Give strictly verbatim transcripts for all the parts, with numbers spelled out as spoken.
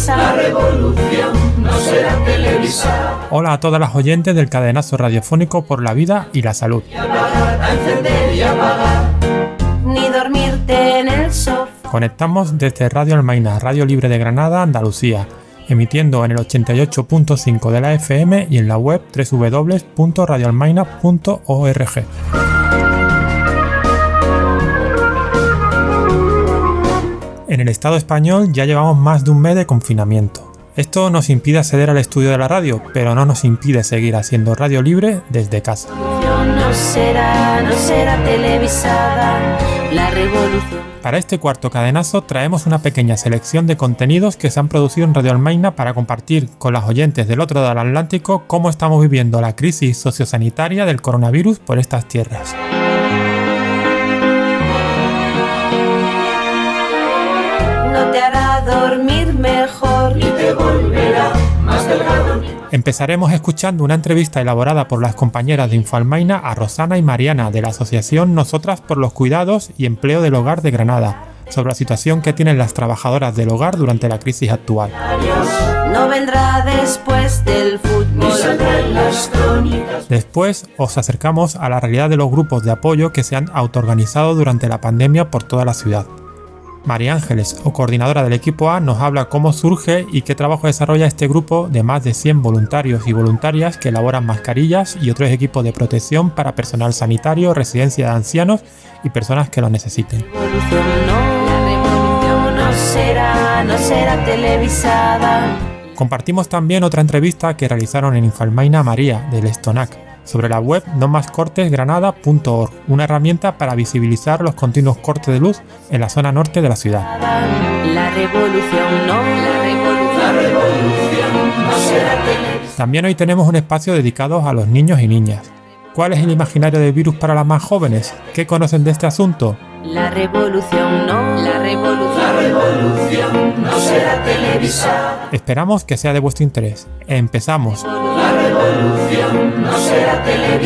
televisada. La revolución no será televisada. Hola a todas las oyentes del cadenazo radiofónico por la vida y la salud. Y apagar, a encender y apagar. Ni dormirte en el sofá. Conectamos desde Radio Almaina, Radio Libre de Granada, Andalucía, emitiendo en el ochenta y ocho punto cinco de la F M y en la web doble u doble u doble u punto radio almaina punto org. En el Estado español ya llevamos más de un mes de confinamiento. Esto nos impide acceder al estudio de la radio, pero no nos impide seguir haciendo radio libre desde casa. No será, no será televisada la revolución. Para este cuarto cadenazo traemos una pequeña selección de contenidos que se han producido en Radio Almaina para compartir con las oyentes del otro lado del Atlántico cómo estamos viviendo la crisis sociosanitaria del coronavirus por estas tierras. No te hará dormir mejor Y te volverá más delgado. Empezaremos escuchando una entrevista elaborada por las compañeras de Infoalmaina a Rosana y Mariana de la asociación Nosotras por los Cuidados y Empleo del Hogar de Granada, sobre la situación que tienen las trabajadoras del hogar durante la crisis actual. no vendrá después del fútbol. Ni saldrá en las crónicas. Después os acercamos a la realidad de los grupos de apoyo que se han autoorganizado durante la pandemia por toda la ciudad. María Ángeles, o coordinadora del equipo A, nos habla cómo surge y qué trabajo desarrolla este grupo de más de cien voluntarios y voluntarias que elaboran mascarillas y otros equipos de protección para personal sanitario, residencia de ancianos y personas que lo necesiten. La revolución no, la revolución no será, no será televisada. Compartimos también otra entrevista que realizaron en Infoalmaina María, del Estonac, sobre la web no más cortes granada punto org, una herramienta para visibilizar los continuos cortes de luz en la zona norte de la ciudad. La revolución no, la revolución, La revolución no será televisada. También hoy tenemos un espacio dedicado a los niños y niñas. ¿Cuál es el imaginario del virus para las más jóvenes? ¿Qué conocen de este asunto? la revolución no, la revolución. La revolución no será televisada. Esperamos que sea de vuestro interés. Empezamos. La revolución no será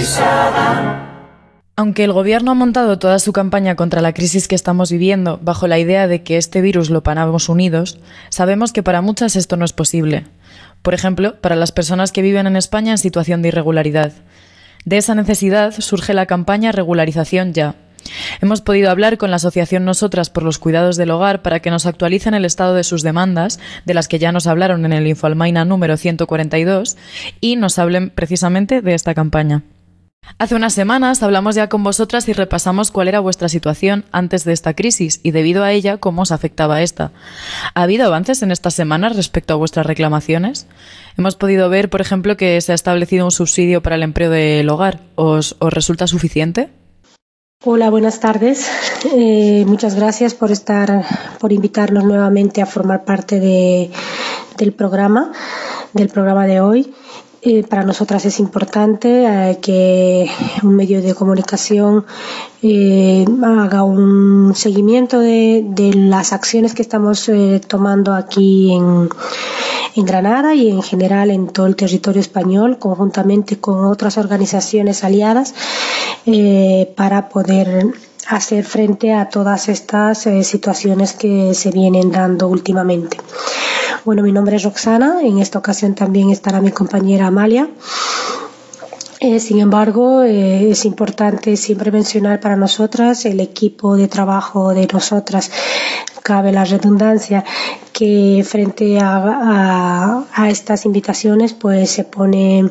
televisada. Aunque el gobierno ha montado toda su campaña contra la crisis que estamos viviendo bajo la idea de que este virus lo panamos unidos, sabemos que para muchas esto no es posible. Por ejemplo, para las personas que viven en España en situación de irregularidad. De esa necesidad surge la campaña Regularización Ya. Hemos podido hablar con la asociación Nosotras por los Cuidados del Hogar para que nos actualicen el estado de sus demandas, de las que ya nos hablaron en el Infoalmaina número ciento cuarenta y dos, y nos hablen precisamente de esta campaña. Hace unas semanas hablamos ya con vosotras y repasamos cuál era vuestra situación antes de esta crisis y, debido a ella, cómo os afectaba esta. ¿Ha habido avances en estas semanas respecto a vuestras reclamaciones? Hemos podido ver, por ejemplo, que se ha establecido un subsidio para el empleo del hogar. ¿Os, os resulta suficiente? Hola, buenas tardes. Eh, muchas gracias por estar, por invitarnos nuevamente a formar parte de, del programa, del programa de hoy. Eh, para nosotras es importante eh, que un medio de comunicación eh, haga un seguimiento de, de las acciones que estamos eh, tomando aquí en, en Granada y en general en todo el territorio español, conjuntamente con otras organizaciones aliadas, eh, para poder hacer frente a todas estas eh, situaciones que se vienen dando últimamente. Bueno, mi nombre es Roxana, en esta ocasión también estará mi compañera Amalia. Eh, sin embargo, eh, es importante siempre mencionar para nosotras, el equipo de trabajo de nosotras, cabe la redundancia, que frente a, a, a estas invitaciones pues se pone...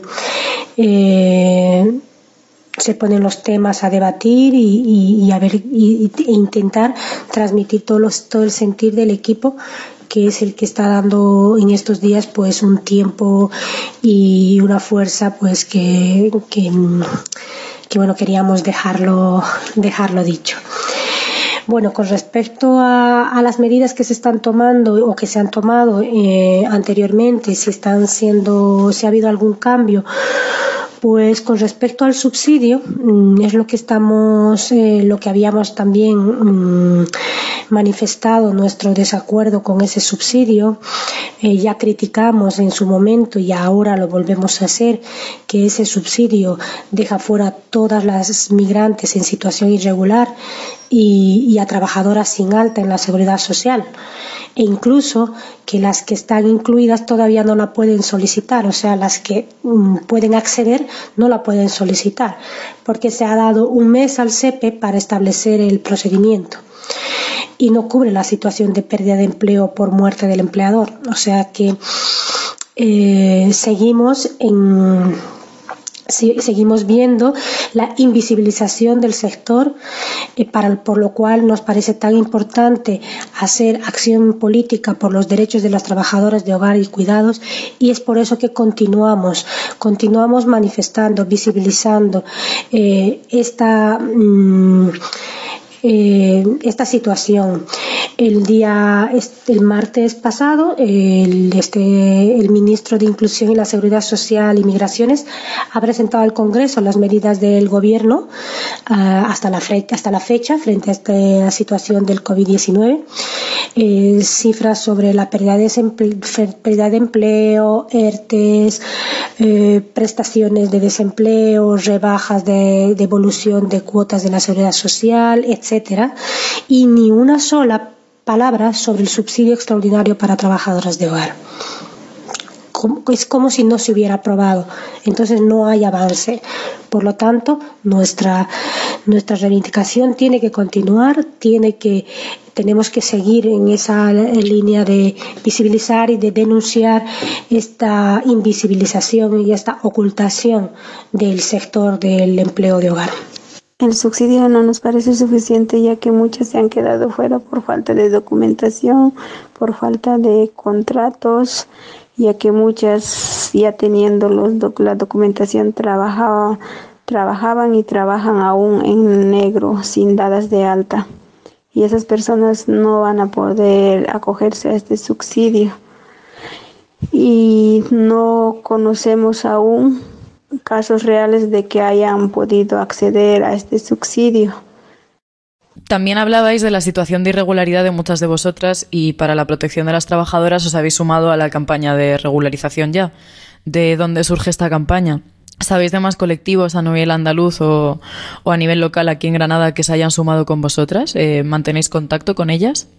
Eh, se ponen los temas a debatir y, y, y a ver y, y intentar transmitir todo, los, todo el sentir del equipo, que es el que está dando en estos días pues un tiempo y una fuerza pues que, que, que bueno, queríamos dejarlo, dejarlo dicho. Bueno, con respecto a, a las medidas que se están tomando o que se han tomado eh, anteriormente, si están siendo, si ha habido algún cambio, pues con respecto al subsidio, es lo que estamos, eh, lo que habíamos también mmm, manifestado nuestro desacuerdo con ese subsidio. Eh, ya criticamos en su momento y ahora lo volvemos a hacer, que ese subsidio deja fuera a todas las migrantes en situación irregular y, y a trabajadoras sin alta en la Seguridad Social, e incluso que las que están incluidas todavía no la pueden solicitar, o sea, las que mm, pueden acceder no la pueden solicitar, porque se ha dado un mes al S E P E para establecer el procedimiento y no cubre la situación de pérdida de empleo por muerte del empleador, o sea que eh, seguimos en... seguimos viendo la invisibilización del sector, eh, para, por lo cual nos parece tan importante hacer acción política por los derechos de las trabajadoras de hogar y cuidados, y es por eso que continuamos, continuamos manifestando, visibilizando eh, esta, mmm, eh, esta situación. El día, el martes pasado, el, este, el ministro de Inclusión y la Seguridad Social y Migraciones ha presentado al Congreso las medidas del Gobierno uh, hasta, la fe, hasta la fecha frente a esta situación del COVID diecinueve. Eh, cifras sobre la pérdida de, pérdida de empleo, E R T Es, eh, prestaciones de desempleo, rebajas de devolución de cuotas de la Seguridad Social, etcétera. Y ni una sola palabra sobre el subsidio extraordinario para trabajadoras de hogar. Es como si no se hubiera aprobado, entonces no hay avance. Por lo tanto, nuestra, nuestra reivindicación tiene que continuar, tiene que, tenemos que seguir en esa línea de visibilizar y de denunciar esta invisibilización y esta ocultación del sector del empleo de hogar. El subsidio no nos parece suficiente, ya que muchas se han quedado fuera por falta de documentación, por falta de contratos, ya que muchas ya teniendo los doc- la documentación trabajaba, trabajaban y trabajan aún en negro, sin dadas de alta. Y esas personas no van a poder acogerse a este subsidio. Y no conocemos aún casos reales de que hayan podido acceder a este subsidio. También hablabais de la situación de irregularidad de muchas de vosotras, y para la protección de las trabajadoras os habéis sumado a la campaña de regularización ya. ¿De dónde surge esta campaña? ¿Sabéis de más colectivos a nivel andaluz o, o a nivel local aquí en Granada que se hayan sumado con vosotras? Eh, ¿Mantenéis contacto con ellas?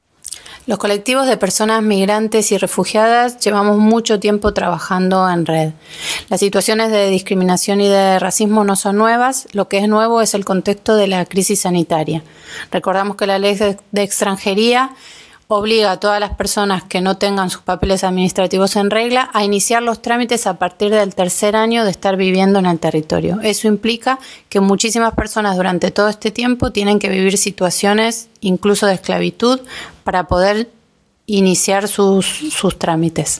Los colectivos de personas migrantes y refugiadas llevamos mucho tiempo trabajando en red. Las situaciones de discriminación y de racismo no son nuevas, lo que es nuevo es el contexto de la crisis sanitaria. Recordamos que la ley de extranjería obliga a todas las personas que no tengan sus papeles administrativos en regla a iniciar los trámites a partir del tercer año de estar viviendo en el territorio. Eso implica que muchísimas personas durante todo este tiempo tienen que vivir situaciones incluso de esclavitud para poder iniciar sus, sus trámites.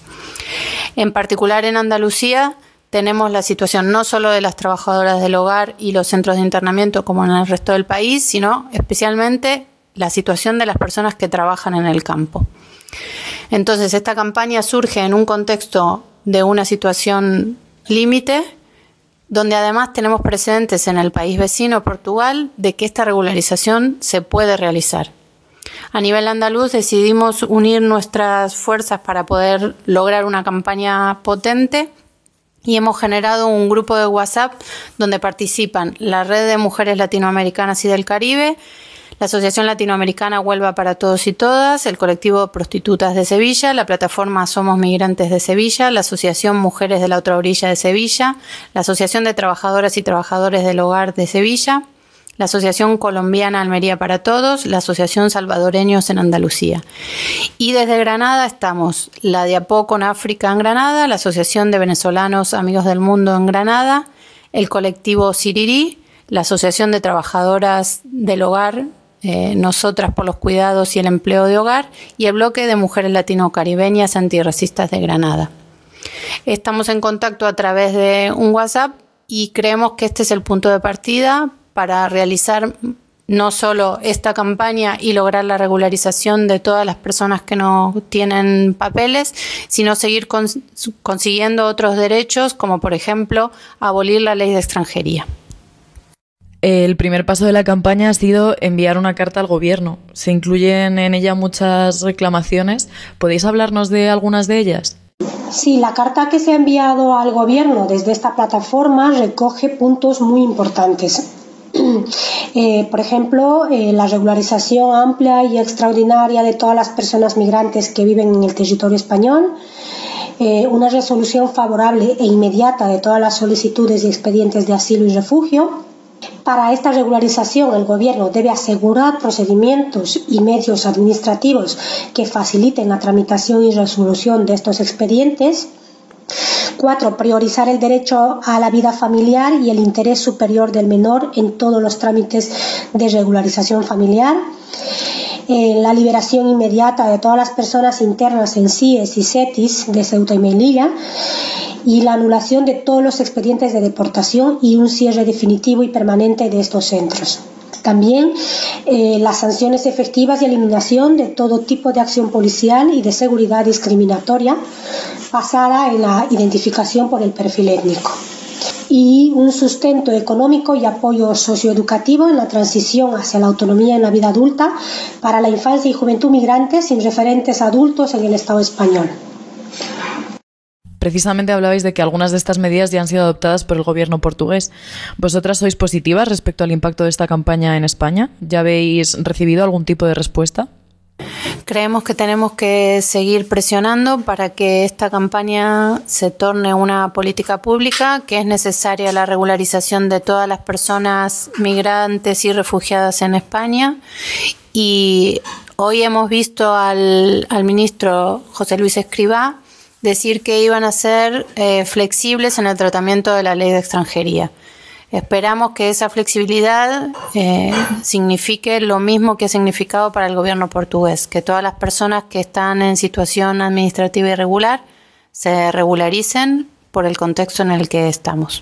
En particular en Andalucía tenemos la situación no solo de las trabajadoras del hogar y los centros de internamiento como en el resto del país, sino especialmente la situación de las personas que trabajan en el campo. Entonces, esta campaña surge en un contexto de una situación límite, donde además tenemos precedentes en el país vecino, Portugal, de que esta regularización se puede realizar. A nivel andaluz decidimos unir nuestras fuerzas para poder lograr una campaña potente y hemos generado un grupo de WhatsApp donde participan la Red de Mujeres Latinoamericanas y del Caribe, la Asociación Latinoamericana Huelva para Todos y Todas, el colectivo Prostitutas de Sevilla, la plataforma Somos Migrantes de Sevilla, la Asociación Mujeres de la Otra Orilla de Sevilla, la Asociación de Trabajadoras y Trabajadores del Hogar de Sevilla, la Asociación Colombiana Almería para Todos, la Asociación Salvadoreños en Andalucía. Y desde Granada estamos la de APO con África en Granada, la Asociación de Venezolanos Amigos del Mundo en Granada, el colectivo Sirirí, la Asociación de Trabajadoras del Hogar, Eh, Nosotras por los Cuidados y el Empleo de Hogar, y el bloque de Mujeres Latino-Caribeñas Antirracistas de Granada. Estamos en contacto a través de un WhatsApp y creemos que este es el punto de partida para realizar no solo esta campaña y lograr la regularización de todas las personas que no tienen papeles, sino seguir cons- consiguiendo otros derechos, como por ejemplo abolir la ley de extranjería. El primer paso de la campaña ha sido enviar una carta al gobierno. Se incluyen en ella muchas reclamaciones. ¿Podéis hablarnos de algunas de ellas? Sí, la carta que se ha enviado al gobierno desde esta plataforma recoge puntos muy importantes. Eh, por ejemplo, eh, la regularización amplia y extraordinaria de todas las personas migrantes que viven en el territorio español, eh, una resolución favorable e inmediata de todas las solicitudes y expedientes de asilo y refugio. Para esta regularización, el Gobierno debe asegurar procedimientos y medios administrativos que faciliten la tramitación y resolución de estos expedientes. Cuatro, priorizar el derecho a la vida familiar y el interés superior del menor en todos los trámites de regularización familiar. Eh, la liberación inmediata de todas las personas internas en C I E S y CETIS de Ceuta y Melilla, y la anulación de todos los expedientes de deportación y un cierre definitivo y permanente de estos centros. También eh, las sanciones efectivas y eliminación de todo tipo de acción policial y de seguridad discriminatoria basada en la identificación por el perfil étnico. Y un sustento económico y apoyo socioeducativo en la transición hacia la autonomía en la vida adulta para la infancia y juventud migrantes sin referentes adultos en el Estado español. Precisamente hablabais de que algunas de estas medidas ya han sido adoptadas por el gobierno portugués. ¿Vosotras sois positivas respecto al impacto de esta campaña en España? ¿Ya habéis recibido algún tipo de respuesta? Creemos que tenemos que seguir presionando para que esta campaña se torne una política pública, que es necesaria la regularización de todas las personas migrantes y refugiadas en España. Y hoy hemos visto al, al ministro José Luis Escrivá decir que iban a ser eh, flexibles en el tratamiento de la ley de extranjería. Esperamos que esa flexibilidad eh, signifique lo mismo que ha significado para el gobierno portugués, que todas las personas que están en situación administrativa irregular se regularicen por el contexto en el que estamos.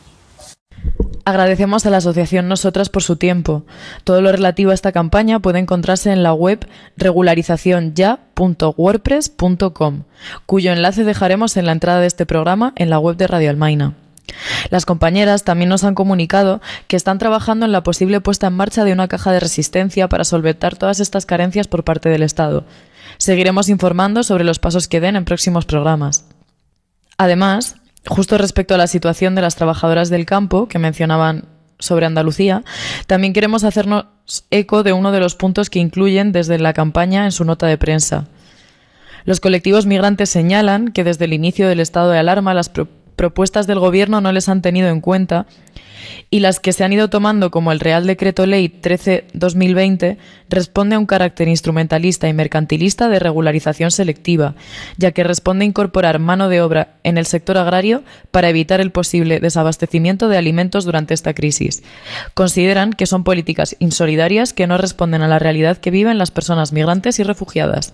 Agradecemos a la asociación Nosotras por su tiempo. Todo lo relativo a esta campaña puede encontrarse en la web regularización ya punto wordpress punto com, cuyo enlace dejaremos en la entrada de este programa en la web de Radio Almaina. Las compañeras también nos han comunicado que están trabajando en la posible puesta en marcha de una caja de resistencia para solventar todas estas carencias por parte del Estado. Seguiremos informando sobre los pasos que den en próximos programas. Además, justo respecto a la situación de las trabajadoras del campo que mencionaban sobre Andalucía, también queremos hacernos eco de uno de los puntos que incluyen desde la campaña en su nota de prensa. Los colectivos migrantes señalan que desde el inicio del estado de alarma las pro- propuestas del Gobierno no les han tenido en cuenta y las que se han ido tomando, como el Real Decreto Ley trece barra dos mil veinte, responde a un carácter instrumentalista y mercantilista de regularización selectiva, ya que responde a incorporar mano de obra en el sector agrario para evitar el posible desabastecimiento de alimentos durante esta crisis. Consideran que son políticas insolidarias que no responden a la realidad que viven las personas migrantes y refugiadas.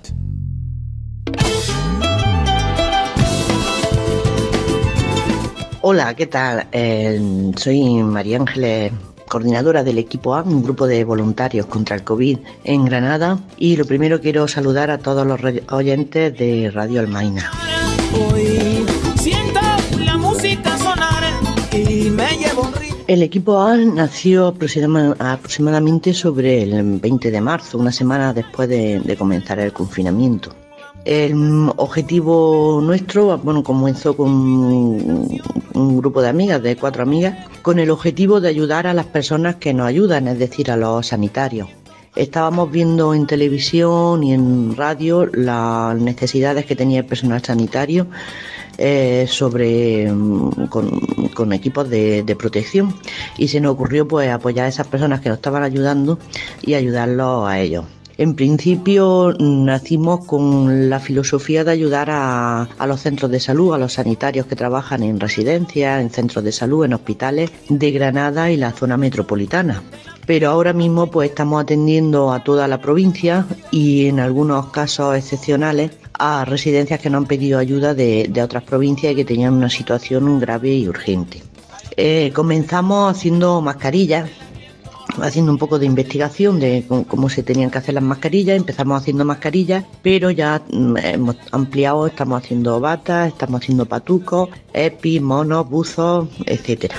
Hola, ¿qué tal? Eh, soy María Ángeles, coordinadora del equipo A, un grupo de voluntarios contra el COVID en Granada, y lo primero quiero saludar a todos los oyentes de Radio Almaina. Hoy siento la música sonar y me llevo un ritmo. El equipo A nació aproximadamente sobre el veinte de marzo, una semana después de, de comenzar el confinamiento. El objetivo nuestro, bueno, comenzó con un grupo de amigas, de cuatro amigas, con el objetivo de ayudar a las personas que nos ayudan, es decir, a los sanitarios. Estábamos viendo en televisión y en radio las necesidades que tenía el personal sanitario eh, sobre con, con equipos de, de protección, y se nos ocurrió pues apoyar a esas personas que nos estaban ayudando y ayudarlos a ellos. En principio nacimos con la filosofía de ayudar a, a los centros de salud, a los sanitarios que trabajan en residencias, en centros de salud, en hospitales de Granada y la zona metropolitana. Pero ahora mismo pues estamos atendiendo a toda la provincia y en algunos casos excepcionales a residencias que nos han pedido ayuda de, de otras provincias y que tenían una situación grave y urgente. Eh, comenzamos haciendo mascarillas, haciendo un poco de investigación de cómo se tenían que hacer las mascarillas. Empezamos haciendo mascarillas, pero ya hemos ampliado, estamos haciendo batas, estamos haciendo patucos, epis, monos, buzos, etcétera.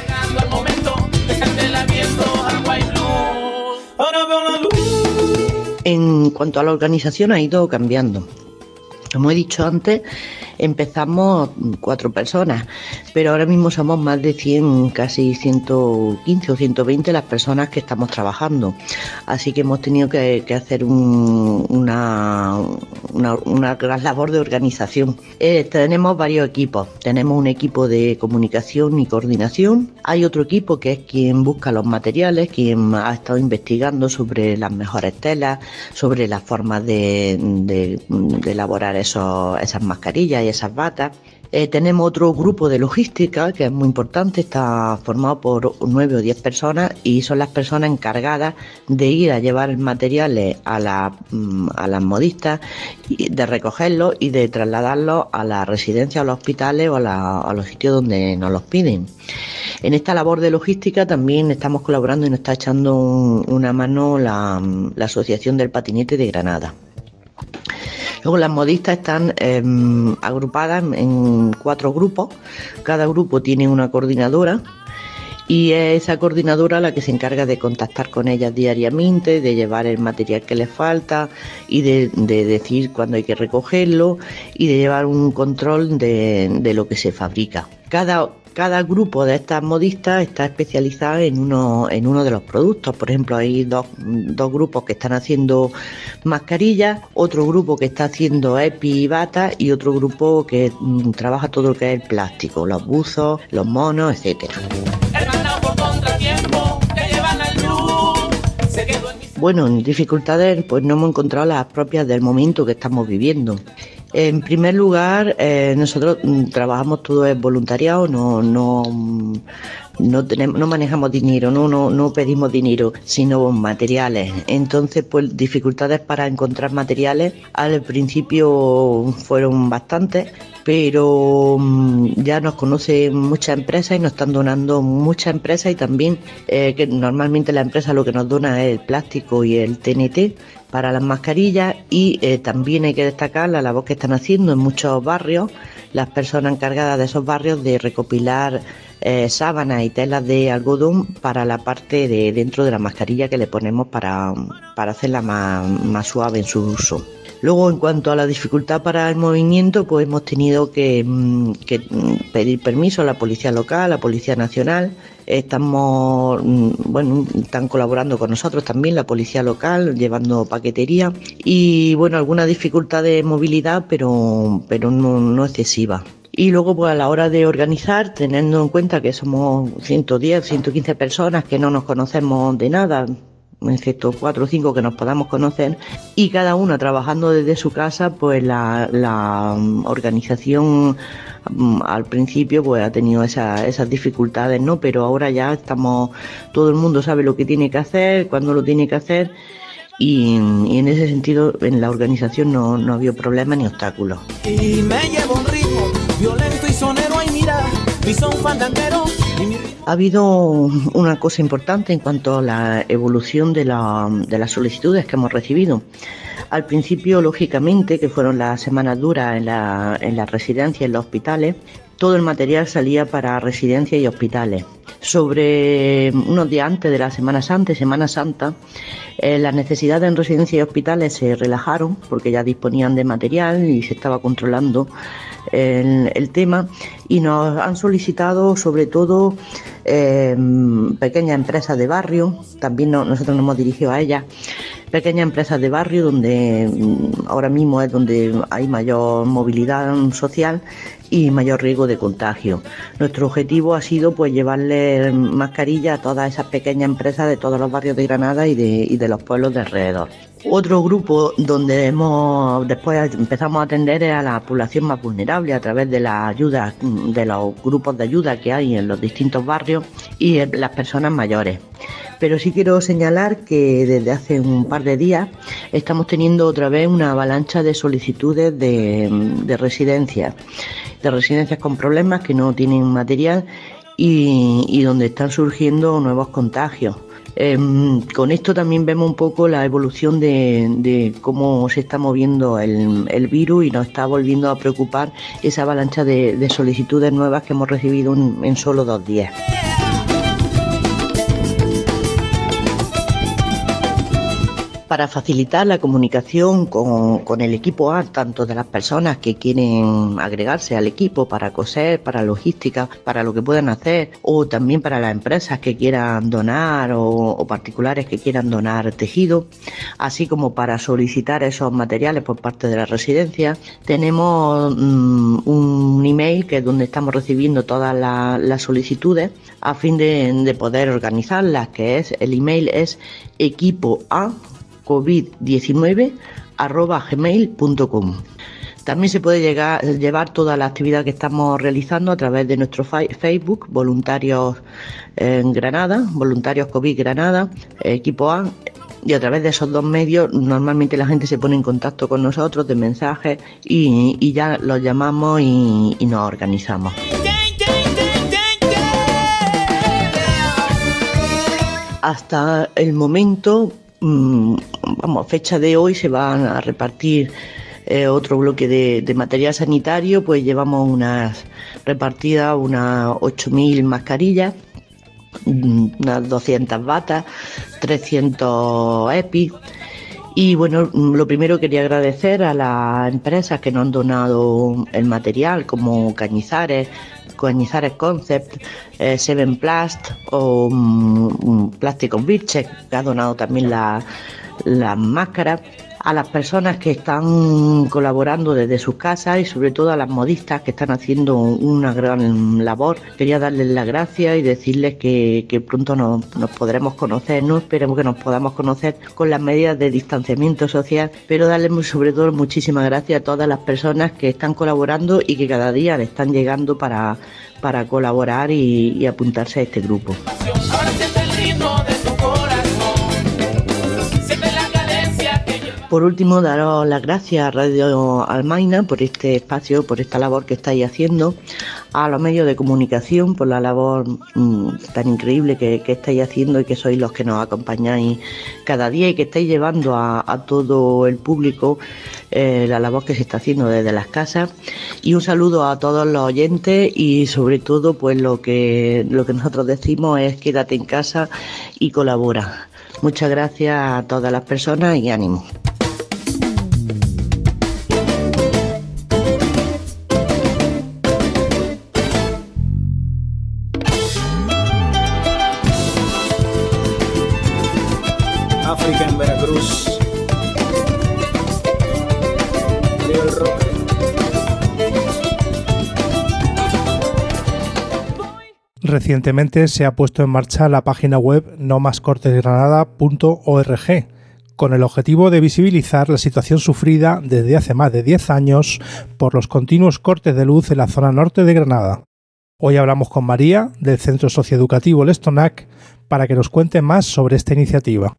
En cuanto a la organización, ha ido cambiando. Como he dicho antes, empezamos cuatro personas, pero ahora mismo somos más de cien, casi ciento quince o ciento veinte las personas que estamos trabajando. Así que hemos tenido que, que hacer un, una, una, una gran labor de organización. Eh, tenemos varios equipos. Tenemos un equipo de comunicación y coordinación. Hay otro equipo que es quien busca los materiales, quien ha estado investigando sobre las mejores telas, sobre las formas de, de, de elaborar esos, esas mascarillas y esas batas. Eh, tenemos otro grupo de logística que es muy importante, está formado por nueve o diez personas y son las personas encargadas de ir a llevar materiales a, la, a las modistas, de recogerlos y de trasladarlos a la residencia, a los hospitales o a, la, a los sitios donde nos los piden. En esta labor de logística también estamos colaborando y nos está echando un, una mano la, la Asociación del Patinete de Granada. Luego las modistas están eh, agrupadas en cuatro grupos, cada grupo tiene una coordinadora y es esa coordinadora la que se encarga de contactar con ellas diariamente, de llevar el material que les falta y de, de decir cuándo hay que recogerlo y de llevar un control de, de lo que se fabrica. Cada Cada grupo de estas modistas está especializado en uno, en uno de los productos. Por ejemplo, hay dos, dos grupos que están haciendo mascarillas, otro grupo que está haciendo epi y bata y otro grupo que mm, trabaja todo lo que es el plástico, los buzos, los monos, etcétera. Bueno, en dificultades pues no hemos encontrado las propias del momento que estamos viviendo. En primer lugar, eh, nosotros trabajamos todo es voluntariado, no, no, no, tenemos, no manejamos dinero, no, no, no pedimos dinero, sino materiales. Entonces, pues dificultades para encontrar materiales al principio fueron bastantes, pero ya nos conocen muchas empresas y nos están donando muchas empresas y también eh, que normalmente la empresa lo que nos dona es el plástico y el T N T para las mascarillas y eh, también hay que destacar la labor que están haciendo en muchos barrios las personas encargadas de esos barrios de recopilar eh, sábanas y telas de algodón para la parte de dentro de la mascarilla que le ponemos para, para hacerla más, más suave en su uso. Luego, en cuanto a la dificultad para el movimiento, pues hemos tenido que, que pedir permiso a la Policía Local, a la Policía Nacional. Estamos, bueno, están colaborando con nosotros también la Policía Local, llevando paquetería. Y bueno, alguna dificultad de movilidad, pero, pero no, no excesiva. Y luego, pues a la hora de organizar, teniendo en cuenta que somos ciento diez, ciento quince personas que no nos conocemos de nada, excepto cuatro o cinco que nos podamos conocer, y cada una trabajando desde su casa, pues la, la organización al principio pues ha tenido esa, esas dificultades, ¿no? Pero ahora ya estamos, todo el mundo sabe lo que tiene que hacer, cuándo lo tiene que hacer, y, y en ese sentido en la organización no, no ha habido problemas ni obstáculos. Y me llevo un ritmo violento y sonero, ay mira, y son fandangueros. Ha habido una cosa importante en cuanto a la evolución de, la, de las solicitudes que hemos recibido. Al principio, lógicamente, que fueron las semanas duras en la, en las residencias y en los hospitales, todo el material salía para residencias y hospitales. Sobre unos días antes de la Semana Santa y Semana Santa, eh, las necesidades en residencias y hospitales se relajaron porque ya disponían de material y se estaba controlando el, el tema, y nos han solicitado sobre todo eh, pequeñas empresas de barrio. También no, nosotros nos hemos dirigido a ellas, pequeñas empresas de barrio donde ahora mismo es donde hay mayor movilidad social y mayor riesgo de contagio. Nuestro objetivo ha sido pues llevarle mascarilla a todas esas pequeñas empresas de todos los barrios de Granada y de, y de los pueblos de alrededor. Otro grupo donde hemos después empezamos a atender es a la población más vulnerable a través de la ayuda, de los grupos de ayuda que hay en los distintos barrios y las personas mayores. Pero sí quiero señalar que desde hace un par de días estamos teniendo otra vez una avalancha de solicitudes de, de residencias, de residencias con problemas que no tienen material y, y donde están surgiendo nuevos contagios. Eh, con esto también vemos un poco la evolución de, de cómo se está moviendo el, el virus y nos está volviendo a preocupar esa avalancha de, de solicitudes nuevas que hemos recibido en, en solo dos días. para facilitar la comunicación con, con el equipo A, tanto de las personas que quieren agregarse al equipo para coser, para logística, para lo que puedan hacer, o también para las empresas que quieran donar o, o particulares que quieran donar tejido, así como para solicitar esos materiales por parte de la residencia. Tenemos mmm, un email que es donde estamos recibiendo todas la, las solicitudes a fin de, de poder organizarlas, que es el email es equipo a covid diecinueve arroba gmail punto com. También se puede llegar, llevar toda la actividad que estamos realizando a través de nuestro Facebook, Voluntarios en Granada, Voluntarios COVID Granada, Equipo A, y a través de esos dos medios normalmente la gente se pone en contacto con nosotros de mensajes y, y ya los llamamos y, y nos organizamos. Hasta el momento, vamos, fecha de hoy, se van a repartir eh, otro bloque de, de material sanitario, pues llevamos unas repartidas unas ocho mil mascarillas, unas doscientas batas, trescientos EPI. Y bueno, lo primero quería agradecer a las empresas que nos han donado el material, como Cañizares, Cañizares Concept, eh, Seven Plast o um, Plástico Bircheck, que ha donado también las la máscaras, a las personas que están colaborando desde sus casas y sobre todo a las modistas que están haciendo una gran labor. Quería darles las gracias y decirles que, que pronto nos, nos podremos conocer, no esperemos que nos podamos conocer con las medidas de distanciamiento social, pero darles sobre todo muchísimas gracias a todas las personas que están colaborando y que cada día le están llegando para, para colaborar y, y apuntarse a este grupo. Por último, daros las gracias a Radio Almaina por este espacio, por esta labor que estáis haciendo, a los medios de comunicación por la labor mmm, tan increíble que, que estáis haciendo y que sois los que nos acompañáis cada día y que estáis llevando a, a todo el público eh, la labor que se está haciendo desde las casas. Y un saludo a todos los oyentes y sobre todo pues lo que, lo que nosotros decimos es quédate en casa y colabora. Muchas gracias a todas las personas y ánimo. África en Veracruz. Leo el rock. Recientemente se ha puesto en marcha la página web no más cortes granada punto org con el objetivo de visibilizar la situación sufrida desde hace más de diez años por los continuos cortes de luz en la zona norte de Granada. Hoy hablamos con María del Centro Socioeducativo Lestonac para que nos cuente más sobre esta iniciativa.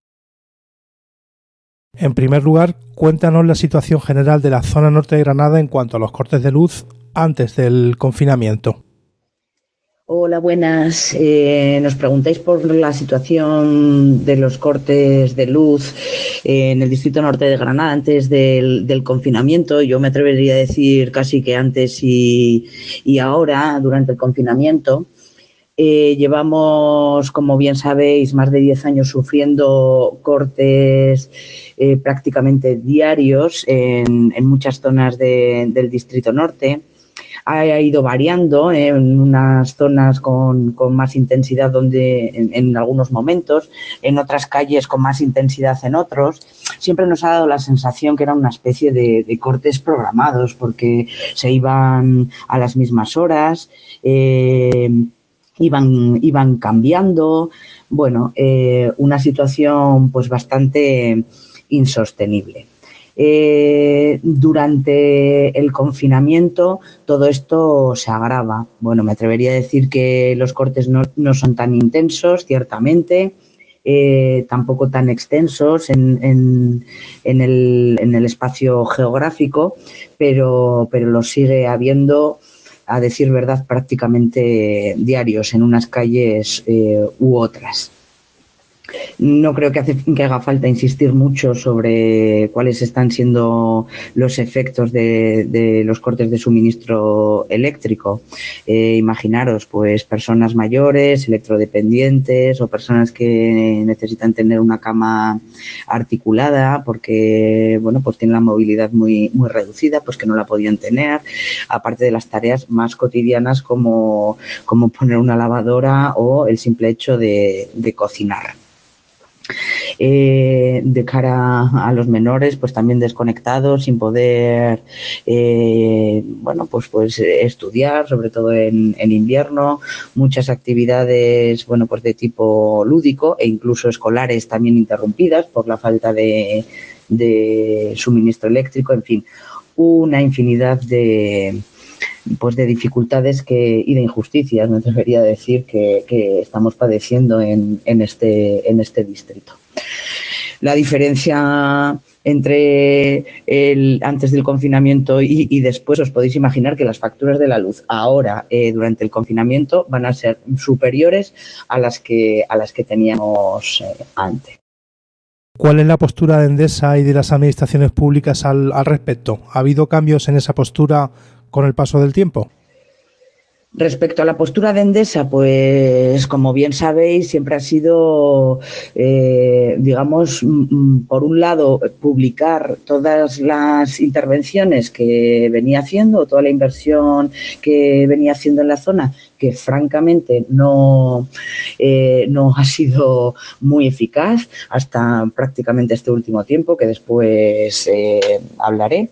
En primer lugar, cuéntanos la situación general de la zona norte de Granada en cuanto a los cortes de luz antes del confinamiento. Hola, buenas. Eh, nos preguntáis por la situación de los cortes de luz en el distrito norte de Granada antes del, del confinamiento. Yo me atrevería a decir casi que antes y, y ahora, durante el confinamiento. Eh, llevamos, como bien sabéis, más de diez años sufriendo cortes eh, prácticamente diarios en, en muchas zonas de, del distrito norte. Ha ido variando en unas zonas con, con más intensidad donde en, en algunos momentos, en otras calles con más intensidad en otros. Siempre nos ha dado la sensación que era una especie de, de cortes programados porque se iban a las mismas horas, eh, iban, iban cambiando. Bueno, eh, una situación pues bastante insostenible. Eh, durante el confinamiento todo esto se agrava. Bueno, me atrevería a decir que los cortes no, no son tan intensos, ciertamente, eh, tampoco tan extensos en, en, en, el, en el espacio geográfico, pero, pero los sigue habiendo, a decir verdad, prácticamente diarios en unas calles eh, u otras. No creo que, hace, que haga falta insistir mucho sobre cuáles están siendo los efectos de, de los cortes de suministro eléctrico. Eh, imaginaros, pues, personas mayores, electrodependientes o personas que necesitan tener una cama articulada porque, bueno, pues tienen la movilidad muy, muy reducida, pues que no la podían tener, aparte de las tareas más cotidianas como, como poner una lavadora o el simple hecho de, de cocinar. Eh, de cara a los menores, pues también desconectados, sin poder eh, bueno, pues, pues estudiar, sobre todo en, en invierno, muchas actividades, bueno, pues de tipo lúdico e incluso escolares también interrumpidas por la falta de, de suministro eléctrico, en fin, una infinidad de pues de dificultades que, y de injusticias, me atrevería a decir, que, que estamos padeciendo en, en, este, en este distrito. La diferencia entre el antes del confinamiento y, y después, os podéis imaginar que las facturas de la luz ahora, eh, durante el confinamiento, van a ser superiores a las que, a las que teníamos eh, antes. ¿Cuál es la postura de Endesa y de las administraciones públicas al, al respecto? ¿Ha habido cambios en esa postura con el paso del tiempo? Respecto a la postura de Endesa, pues como bien sabéis, siempre ha sido, eh, digamos, por un lado, publicar todas las intervenciones que venía haciendo, toda la inversión que venía haciendo en la zona, que francamente no, eh, no ha sido muy eficaz hasta prácticamente este último tiempo, que después eh, hablaré.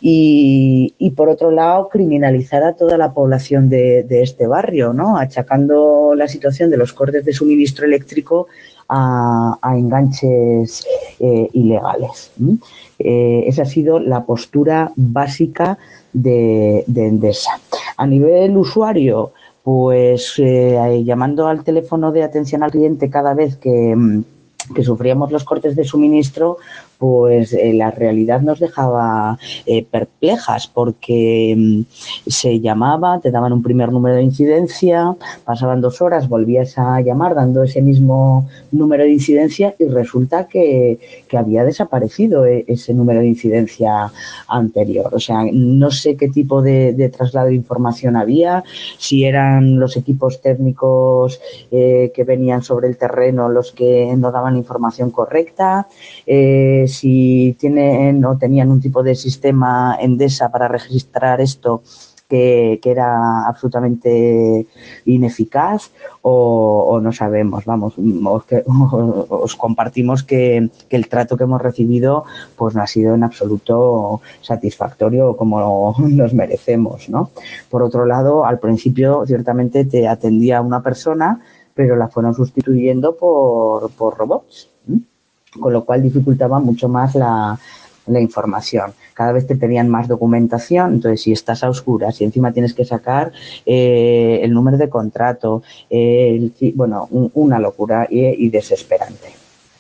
Y, y por otro lado, criminalizar a toda la población de, de este barrio, ¿no? Achacando la situación de los cortes de suministro eléctrico a, a enganches eh, ilegales. ¿Mm? Eh, esa ha sido la postura básica de, de Endesa. A nivel usuario, pues eh, llamando al teléfono de atención al cliente cada vez que, que sufríamos los cortes de suministro, pues eh, la realidad nos dejaba eh, perplejas, porque mm, se llamaba, te daban un primer número de incidencia, pasaban dos horas, volvías a llamar dando ese mismo número de incidencia y resulta que, que había desaparecido eh, ese número de incidencia anterior. O sea, no sé qué tipo de, de traslado de información había, si eran los equipos técnicos eh, que venían sobre el terreno los que no daban información correcta, eh, si tienen o tenían un tipo de sistema Endesa para registrar esto que, que era absolutamente ineficaz o, o no sabemos, vamos, os, que, os compartimos que, que el trato que hemos recibido pues no ha sido en absoluto satisfactorio como nos merecemos, ¿no? Por otro lado, al principio ciertamente te atendía una persona, pero la fueron sustituyendo por, por robots, ¿sí? Con lo cual dificultaba mucho más la, la información. Cada vez te pedían más documentación, entonces si estás a oscuras y encima tienes que sacar eh, el número de contrato, eh, el, bueno, un, una locura y, y desesperante.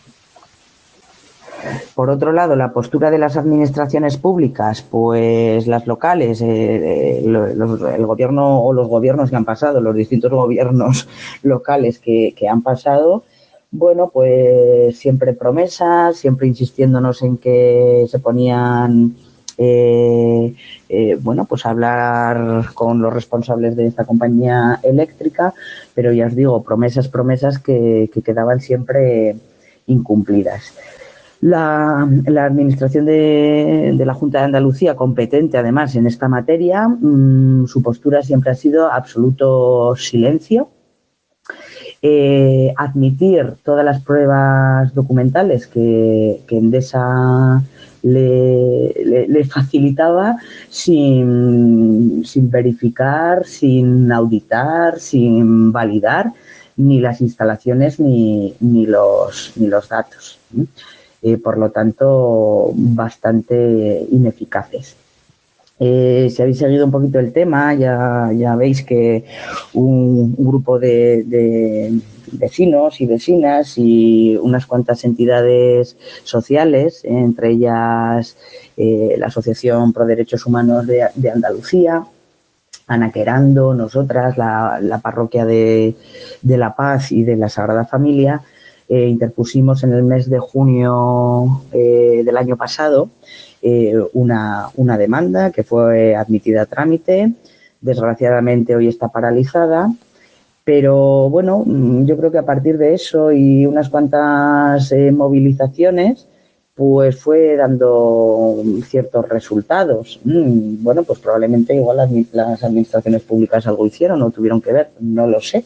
Por otro lado, la postura de las administraciones públicas, pues las locales, eh, los, el gobierno o los gobiernos que han pasado, los distintos gobiernos locales que, que han pasado, bueno, pues siempre promesas, siempre insistiéndonos en que se ponían, eh, eh, bueno, pues hablar con los responsables de esta compañía eléctrica, pero ya os digo, promesas, promesas que, que quedaban siempre incumplidas. La, la administración de, de la Junta de Andalucía, competente además en esta materia, mmm, su postura siempre ha sido absoluto silencio. Eh, admitir todas las pruebas documentales que, que Endesa le, le, le facilitaba sin, sin verificar, sin auditar, sin validar ni las instalaciones ni, ni, los, ni los datos. Eh, por lo tanto, bastante ineficaces. Eh, si habéis seguido un poquito el tema, ya, ya veis que un, un grupo de, de vecinos y vecinas y unas cuantas entidades sociales, entre ellas eh, la Asociación Pro Derechos Humanos de, de Andalucía, Ana Querando, nosotras, la, la parroquia de, de La Paz y de la Sagrada Familia, eh, interpusimos en el mes de junio eh, del año pasado eh, una, una demanda que fue admitida a trámite. Desgraciadamente hoy está paralizada, pero bueno, yo creo que a partir de eso y unas cuantas eh, movilizaciones, pues fue dando ciertos resultados. Mm, bueno, pues probablemente igual las, las administraciones públicas algo hicieron o tuvieron que ver, no lo sé.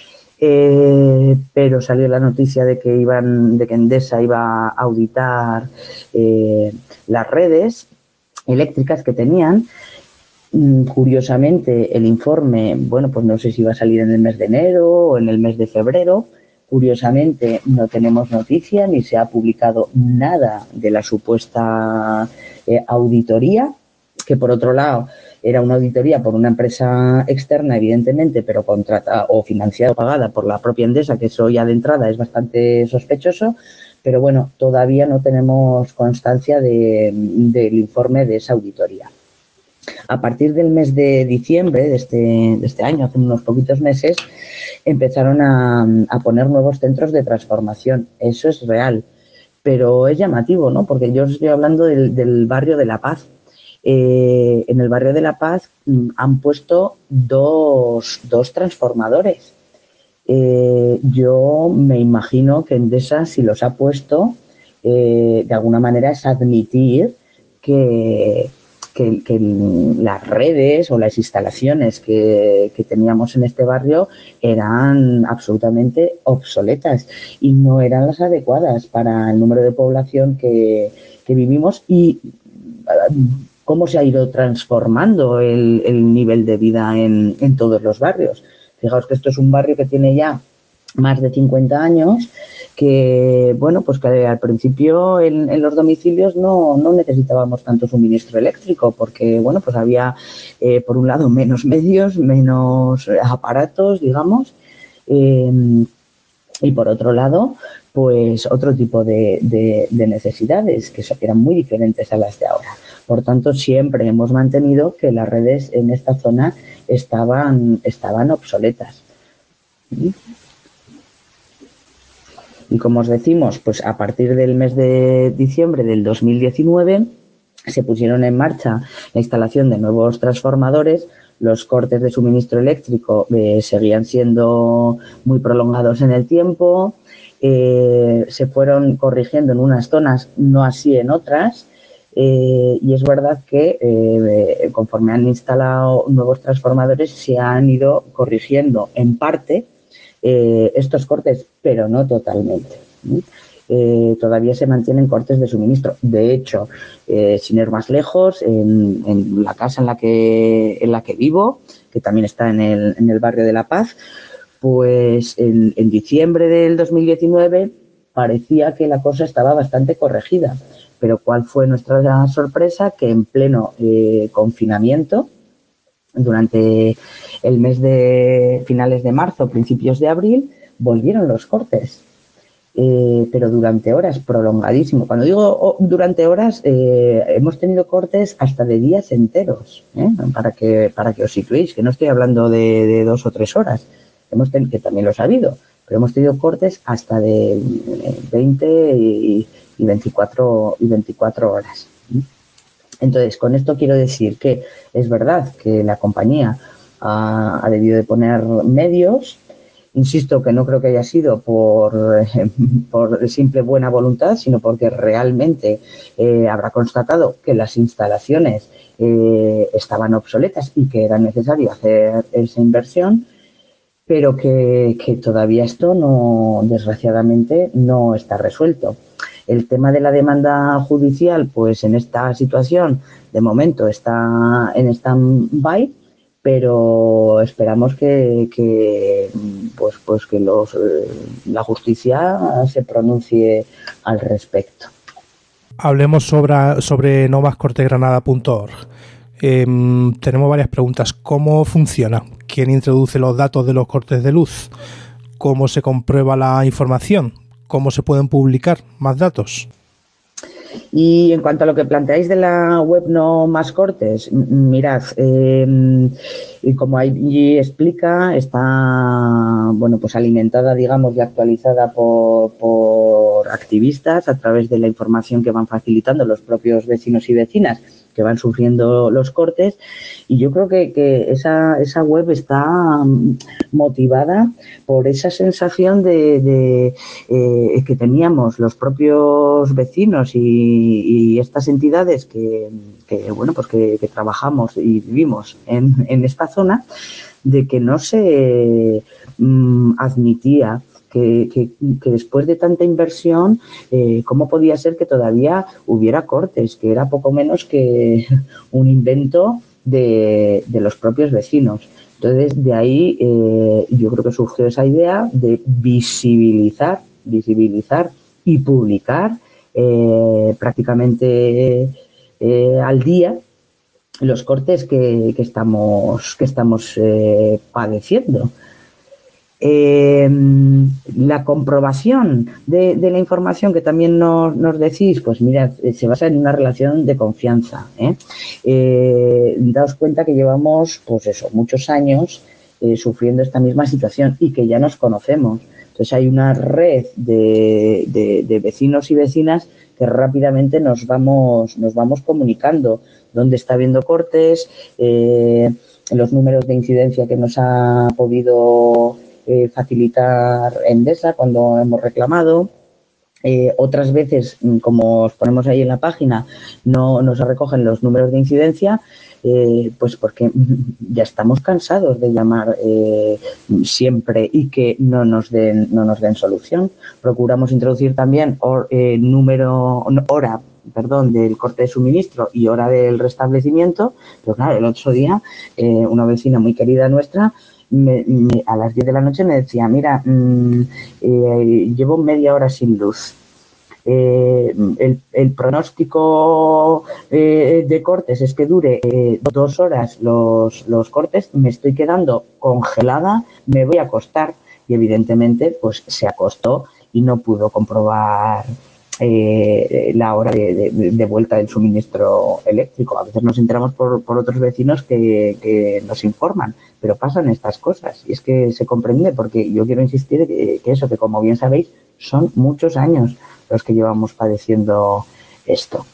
Eh, pero salió la noticia de que iban, de que Endesa iba a auditar eh, las redes eléctricas que tenían. Curiosamente, el informe, bueno, pues no sé si va a salir en el mes de enero o en el mes de febrero. Curiosamente, no tenemos noticia ni se ha publicado nada de la supuesta eh, auditoría, que por otro lado era una auditoría por una empresa externa, evidentemente, pero contratada o financiada o pagada por la propia Endesa, que eso ya de entrada es bastante sospechoso. Pero bueno, todavía no tenemos constancia de, del informe de esa auditoría. A partir del mes de diciembre de este, de este año, hace unos poquitos meses, empezaron a, a poner nuevos centros de transformación. Eso es real, pero es llamativo, ¿no? Porque yo estoy hablando del, del barrio de La Paz. Eh, en el barrio de La Paz mm, han puesto dos, dos transformadores. Eh, yo me imagino que Endesa, si los ha puesto, eh, de alguna manera es admitir que... Que, que las redes o las instalaciones que, que teníamos en este barrio eran absolutamente obsoletas y no eran las adecuadas para el número de población que, que vivimos y cómo se ha ido transformando el, el nivel de vida en, en todos los barrios. Fijaos que esto es un barrio que tiene ya más de cincuenta años, que bueno, pues que al principio en, en los domicilios no, no necesitábamos tanto suministro eléctrico porque bueno, pues había eh, por un lado menos medios, menos aparatos, digamos, eh, y por otro lado pues otro tipo de, de, de necesidades que eran muy diferentes a las de ahora. Por tanto, siempre hemos mantenido que las redes en esta zona estaban, estaban obsoletas. Y como os decimos, pues a partir del mes de diciembre del dos mil diecinueve se pusieron en marcha la instalación de nuevos transformadores. Los cortes de suministro eléctrico eh, seguían siendo muy prolongados en el tiempo, eh, se fueron corrigiendo en unas zonas, no así en otras, eh, y es verdad que eh, conforme han instalado nuevos transformadores se han ido corrigiendo en parte Eh, estos cortes, pero no totalmente. Eh, todavía se mantienen cortes de suministro. De hecho, eh, sin ir más lejos, en, en la casa en la que en la que vivo, que también está en el, en el barrio de La Paz, pues en, en diciembre del dos mil diecinueve parecía que la cosa estaba bastante corregida. Pero ¿cuál fue nuestra sorpresa? Que en pleno eh, confinamiento, durante el mes de finales de marzo, principios de abril, volvieron los cortes, eh, pero durante horas, prolongadísimo. Cuando digo oh, durante horas, eh, hemos tenido cortes hasta de días enteros, ¿eh? para que para que os situéis, que no estoy hablando de, de dos o tres horas, hemos ten, que también los ha habido, pero hemos tenido cortes hasta de veinte y, y, veinticuatro, y veinticuatro horas. Entonces, con esto quiero decir que es verdad que la compañía ha, ha debido de poner medios. Insisto que no creo que haya sido por, eh, por simple buena voluntad, sino porque realmente eh, habrá constatado que las instalaciones eh, estaban obsoletas y que era necesario hacer esa inversión, pero que, que todavía esto no, desgraciadamente, no está resuelto. El tema de la demanda judicial, pues en esta situación, de momento está en stand-by, pero esperamos que, que pues, pues que los, la justicia se pronuncie al respecto. Hablemos sobre, sobre no más corte granada punto org. Eh, tenemos varias preguntas. ¿Cómo funciona? ¿Quién introduce los datos de los cortes de luz? ¿Cómo se comprueba la información? ¿Cómo se pueden publicar más datos? Y en cuanto a lo que planteáis de la web No Más Cortes, mirad, eh, y como ahí explica, está bueno pues alimentada, digamos, y actualizada por, por activistas a través de la información que van facilitando los propios vecinos y vecinas que van sufriendo los cortes, y yo creo que, que esa, esa web está motivada por esa sensación de, de eh, que teníamos los propios vecinos y, y estas entidades que, que bueno pues que, que trabajamos y vivimos en, en esta zona, de que no se mm, admitía Que, que, que después de tanta inversión, eh, ¿cómo podía ser que todavía hubiera cortes? Que era poco menos que un invento de, de los propios vecinos. Entonces, de ahí eh, yo creo que surgió esa idea de visibilizar, visibilizar y publicar eh, prácticamente eh, al día los cortes que, que estamos, que estamos eh, padeciendo. Eh, la comprobación de, de la información que también nos, nos decís, pues mira, se basa en una relación de confianza. ¿eh? Eh, daos cuenta que llevamos, pues eso, muchos años eh, sufriendo esta misma situación y que ya nos conocemos. Entonces hay una red de, de, de vecinos y vecinas que rápidamente nos vamos, nos vamos comunicando dónde está habiendo cortes, eh, los números de incidencia que nos ha podido Eh, facilitar Endesa cuando hemos reclamado. Eh, otras veces, como os ponemos ahí en la página, no nos recogen los números de incidencia, eh, pues porque ya estamos cansados de llamar eh, siempre y que no nos den, no nos den solución. Procuramos introducir también or, eh, número, hora perdón, del corte de suministro y hora del restablecimiento, pero claro, el otro día eh, una vecina muy querida nuestra Me, me, a las diez de la noche me decía, mira, mmm, eh, llevo media hora sin luz. Eh, el, el pronóstico eh, de cortes es que dure eh, dos horas los, los cortes, me estoy quedando congelada, me voy a acostar. Y evidentemente pues se acostó y no pudo comprobar Eh, la hora de, de, de vuelta del suministro eléctrico. A veces nos enteramos por, por otros vecinos que, que nos informan, pero pasan estas cosas y es que se comprende, porque yo quiero insistir que, que eso, que como bien sabéis, son muchos años los que llevamos padeciendo esto.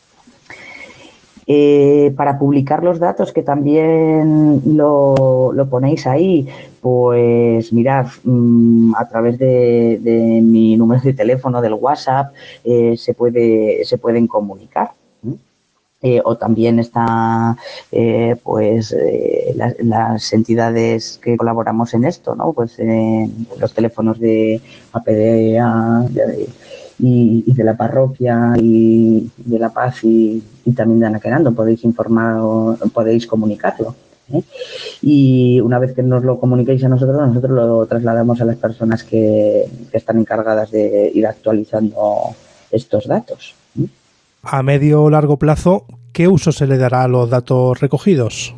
Eh, para publicar los datos, que también lo, lo ponéis ahí, pues mirad, mmm, a través de, de mi número de teléfono, del WhatsApp, eh, se puede se pueden comunicar. Eh, o también está eh, pues eh, las, las entidades que colaboramos en esto, ¿no? Pues eh, los teléfonos de A P D A, de, Y, y de la parroquia y de La Paz y, y también de Anaquerando, podéis informar o podéis comunicarlo. ¿eh? Y una vez que nos lo comuniquéis a nosotros, nosotros lo trasladamos a las personas que, que están encargadas de ir actualizando estos datos. ¿eh? A medio o largo plazo, ¿qué uso se le dará a los datos recogidos?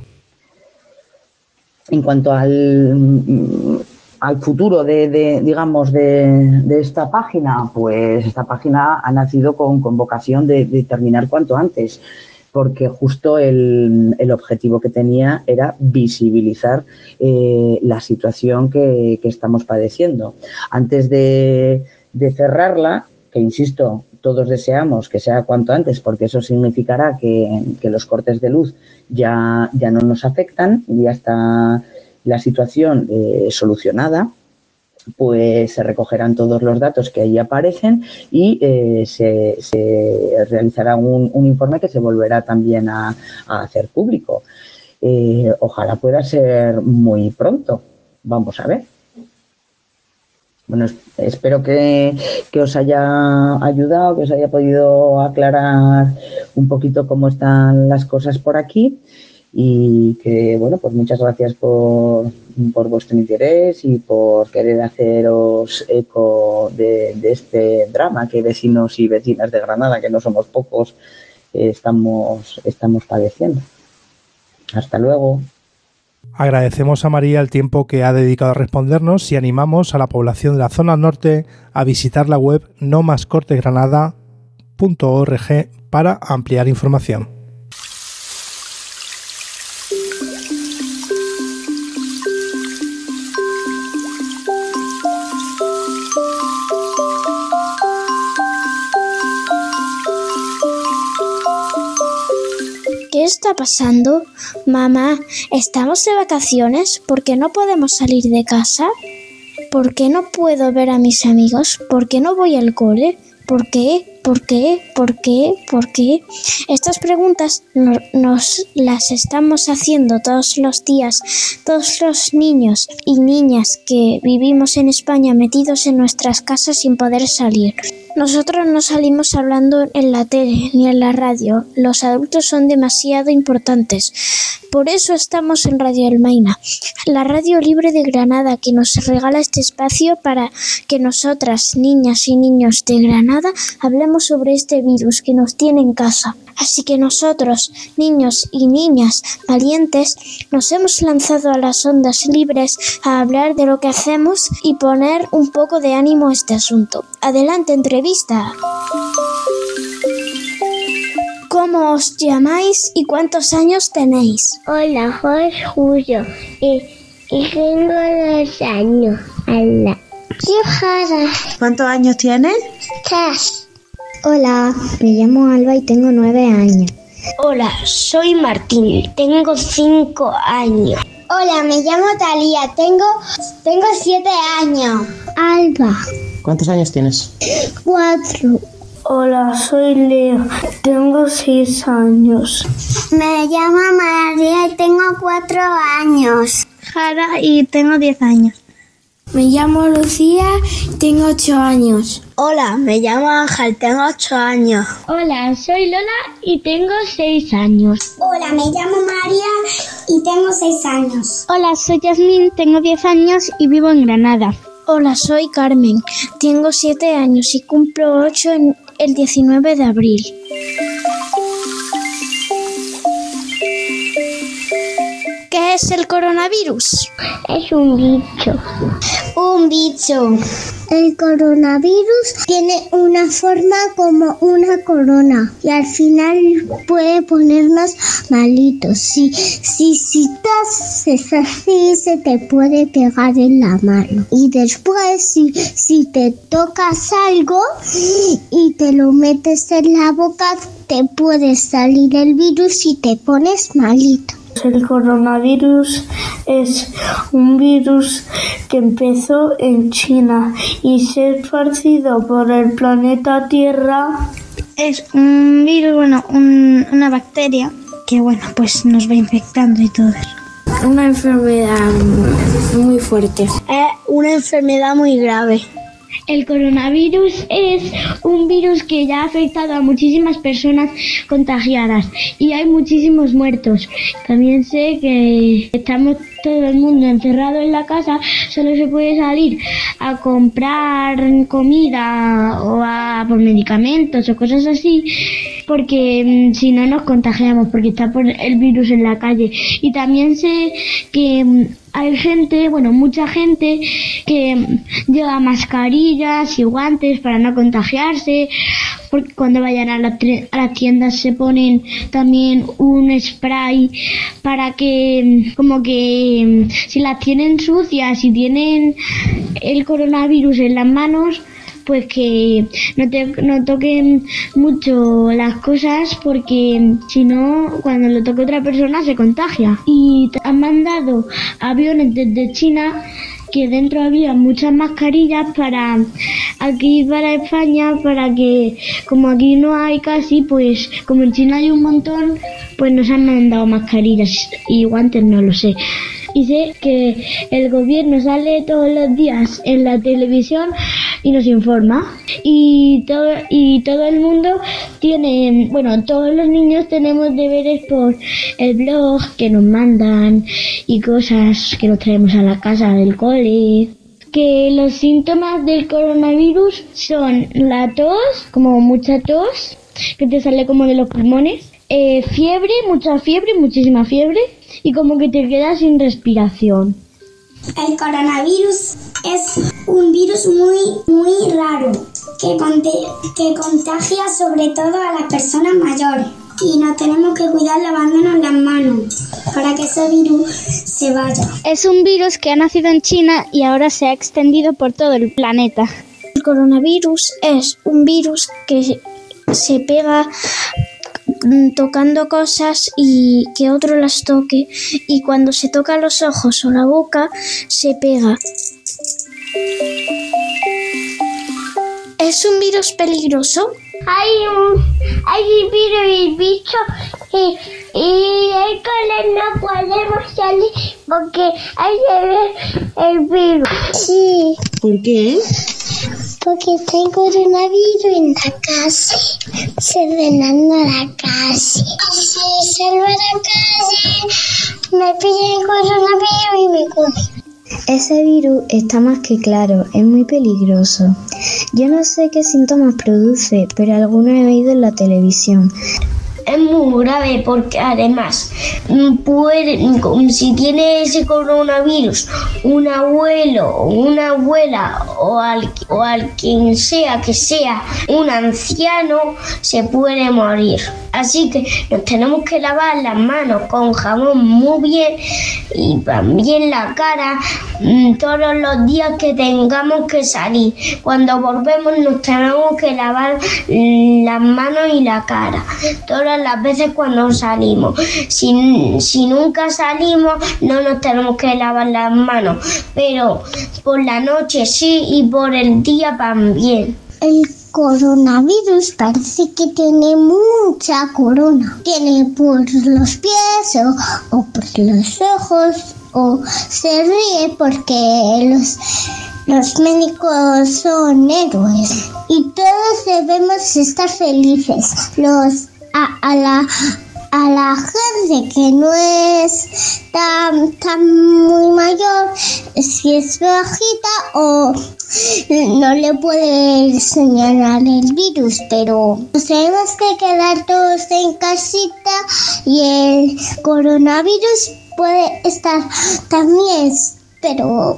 En cuanto al... al futuro de, de digamos, de, de esta página, pues esta página ha nacido con, con vocación de, de terminar cuanto antes, porque justo el, el objetivo que tenía era visibilizar eh, la situación que, que estamos padeciendo. Antes de, de cerrarla, que insisto, todos deseamos que sea cuanto antes, porque eso significará que, que los cortes de luz ya, ya no nos afectan, ya está la situación eh, solucionada, pues se recogerán todos los datos que ahí aparecen y eh, se, se realizará un, un informe que se volverá también a, a hacer público. Eh, ojalá pueda ser muy pronto. Vamos a ver. Bueno, espero que, que os haya ayudado, que os haya podido aclarar un poquito cómo están las cosas por aquí. Y que, bueno, pues muchas gracias por, por vuestro interés y por querer haceros eco de, de este drama que vecinos y vecinas de Granada, que no somos pocos, eh, estamos, estamos padeciendo. Hasta luego. Agradecemos a María el tiempo que ha dedicado a respondernos y animamos a la población de la zona norte a visitar la web no más cortes granada punto org para ampliar información. ¿Qué está pasando? Mamá, ¿estamos de vacaciones? ¿Por qué no podemos salir de casa? ¿Por qué no puedo ver a mis amigos? ¿Por qué no voy al cole? ¿Por qué? ¿Por qué? ¿Por qué? ¿Por qué? Estas preguntas no, nos las estamos haciendo todos los días, todos los niños y niñas que vivimos en España metidos en nuestras casas sin poder salir. Nosotros no salimos hablando en la tele ni en la radio. Los adultos son demasiado importantes. Por eso estamos en Radio Almaina, la radio libre de Granada, que nos regala este espacio para que nosotras, niñas y niños de Granada, hablemos sobre este virus que nos tiene en casa. Así que nosotros, niños y niñas valientes, nos hemos lanzado a las ondas libres a hablar de lo que hacemos y poner un poco de ánimo a este asunto. Adelante, entrevista. ¿Cómo os llamáis y cuántos años tenéis? Hola, soy Julio y, y tengo dos años. Hola. ¿Cuántos años tienes? Tres. Hola, me llamo Alba y tengo nueve años. Hola, soy Martín, tengo cinco años. Hola, me llamo Talía, tengo, tengo siete años. Alba. ¿Cuántos años tienes? Cuatro. Hola, soy Leo, tengo seis años. Me llamo María y tengo cuatro años. Jara y tengo diez años. Me llamo Lucía, tengo ocho años. Hola, me llamo Ángel, tengo ocho años. Hola, soy Lola y tengo seis años. Hola, me llamo María y tengo seis años. Hola, soy Yasmín, tengo diez años y vivo en Granada. Hola, soy Carmen, tengo siete años y cumplo ocho en el diecinueve de abril. ¿Qué es el coronavirus? Es un bicho. Un bicho. El coronavirus tiene una forma como una corona y al final puede ponernos malitos. Si, si, si estás así, se te puede pegar en la mano. Y después, si, si te tocas algo y te lo metes en la boca, te puede salir el virus y te pones malito. El coronavirus es un virus que empezó en China y se ha esparcido por el planeta Tierra. Es un virus, bueno, un, una bacteria que, bueno, pues nos va infectando y todo eso. Una enfermedad muy fuerte. Es una enfermedad muy grave. El coronavirus es un virus que ya ha afectado a muchísimas personas contagiadas y hay muchísimos muertos. También sé que estamos todo el mundo encerrado en la casa, solo se puede salir a comprar comida o a por medicamentos o cosas así, porque si no nos contagiamos, porque está por el virus en la calle. Y también sé que hay gente, bueno, mucha gente que lleva mascarillas y guantes para no contagiarse, porque cuando vayan a, la tre- a las tiendas se ponen también un spray para que, como que si las tienen sucias y tienen el coronavirus en las manos, pues que no, te, no toquen mucho las cosas, porque si no, cuando lo toque otra persona se contagia. Y han mandado aviones desde China que dentro había muchas mascarillas para aquí, para España, para que como aquí no hay casi, pues como en China hay un montón, pues nos han mandado mascarillas y guantes, no lo sé. Y sé que el gobierno sale todos los días en la televisión y nos informa. Y todo, y todo el mundo tiene, bueno, todos los niños tenemos deberes por el blog que nos mandan y cosas que nos traemos a la casa del cole. Que los síntomas del coronavirus son la tos, como mucha tos, que te sale como de los pulmones, eh, fiebre, mucha fiebre, muchísima fiebre, y como que te quedas sin respiración. El coronavirus es un virus muy, muy raro que, conte- que contagia sobre todo a las personas mayores. Y nos tenemos que cuidar lavándonos las manos para que ese virus se vaya. Es un virus que ha nacido en China y ahora se ha extendido por todo el planeta. El coronavirus es un virus que se pega tocando cosas y que otro las toque, y cuando se toca los ojos o la boca se pega. ¿Es un virus peligroso? Hay un, hay un virus y bicho y, y el cole no podemos salir porque hay que ver el virus. Sí. ¿Por qué? Porque tengo coronavirus en la casa. Cerrando la casa. Salvo la casa. Me pillan coronavirus y me cogen. Ese virus está más que claro, es muy peligroso. Yo no sé qué síntomas produce, pero algunos he oído en la televisión. Es muy grave porque además puede, si tiene ese coronavirus un abuelo o una abuela o al, o al quien sea que sea un anciano, se puede morir. Así que nos tenemos que lavar las manos con jabón muy bien y también la cara todos los días que tengamos que salir. Cuando volvemos nos tenemos que lavar las manos y la cara todas las veces cuando salimos. Si, si nunca salimos no nos tenemos que lavar las manos, pero por la noche sí y por el día también. El coronavirus parece que tiene mucha corona. Tiene por los pies o, o por los ojos, o se ríe porque los, los médicos son héroes. Y todos debemos estar felices. Los a, a la a la gente que no es tan, tan muy mayor, si es bajita o no le puede señalar el virus, pero nos tenemos que quedar todos en casita y el coronavirus puede estar también, pero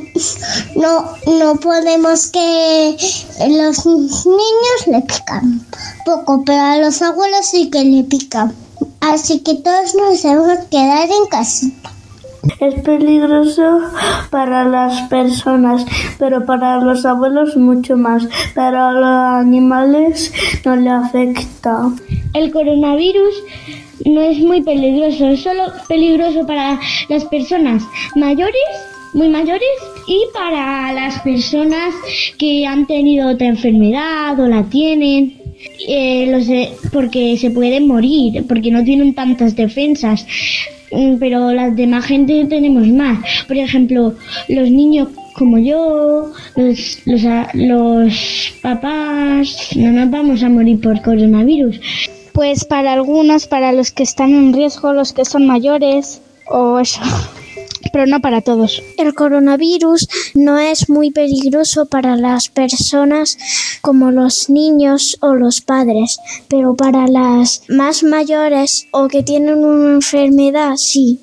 no, no podemos que los niños le pican poco, pero a los abuelos sí que le pican. Así que todos nos debemos quedar en casita. Es peligroso para las personas, pero para los abuelos mucho más. Pero a los animales no le afecta. El coronavirus no es muy peligroso, es solo peligroso para las personas mayores, muy mayores, y para las personas que han tenido otra enfermedad o la tienen. Eh, los de, porque se pueden morir, porque no tienen tantas defensas, pero las demás gente tenemos más. Por ejemplo, los niños como yo, los, los, los papás, no nos vamos a morir por coronavirus. Pues para algunos, para los que están en riesgo, los que son mayores o eso, pero no para todos. El coronavirus no es muy peligroso para las personas como los niños o los padres, pero para las más mayores o que tienen una enfermedad, sí.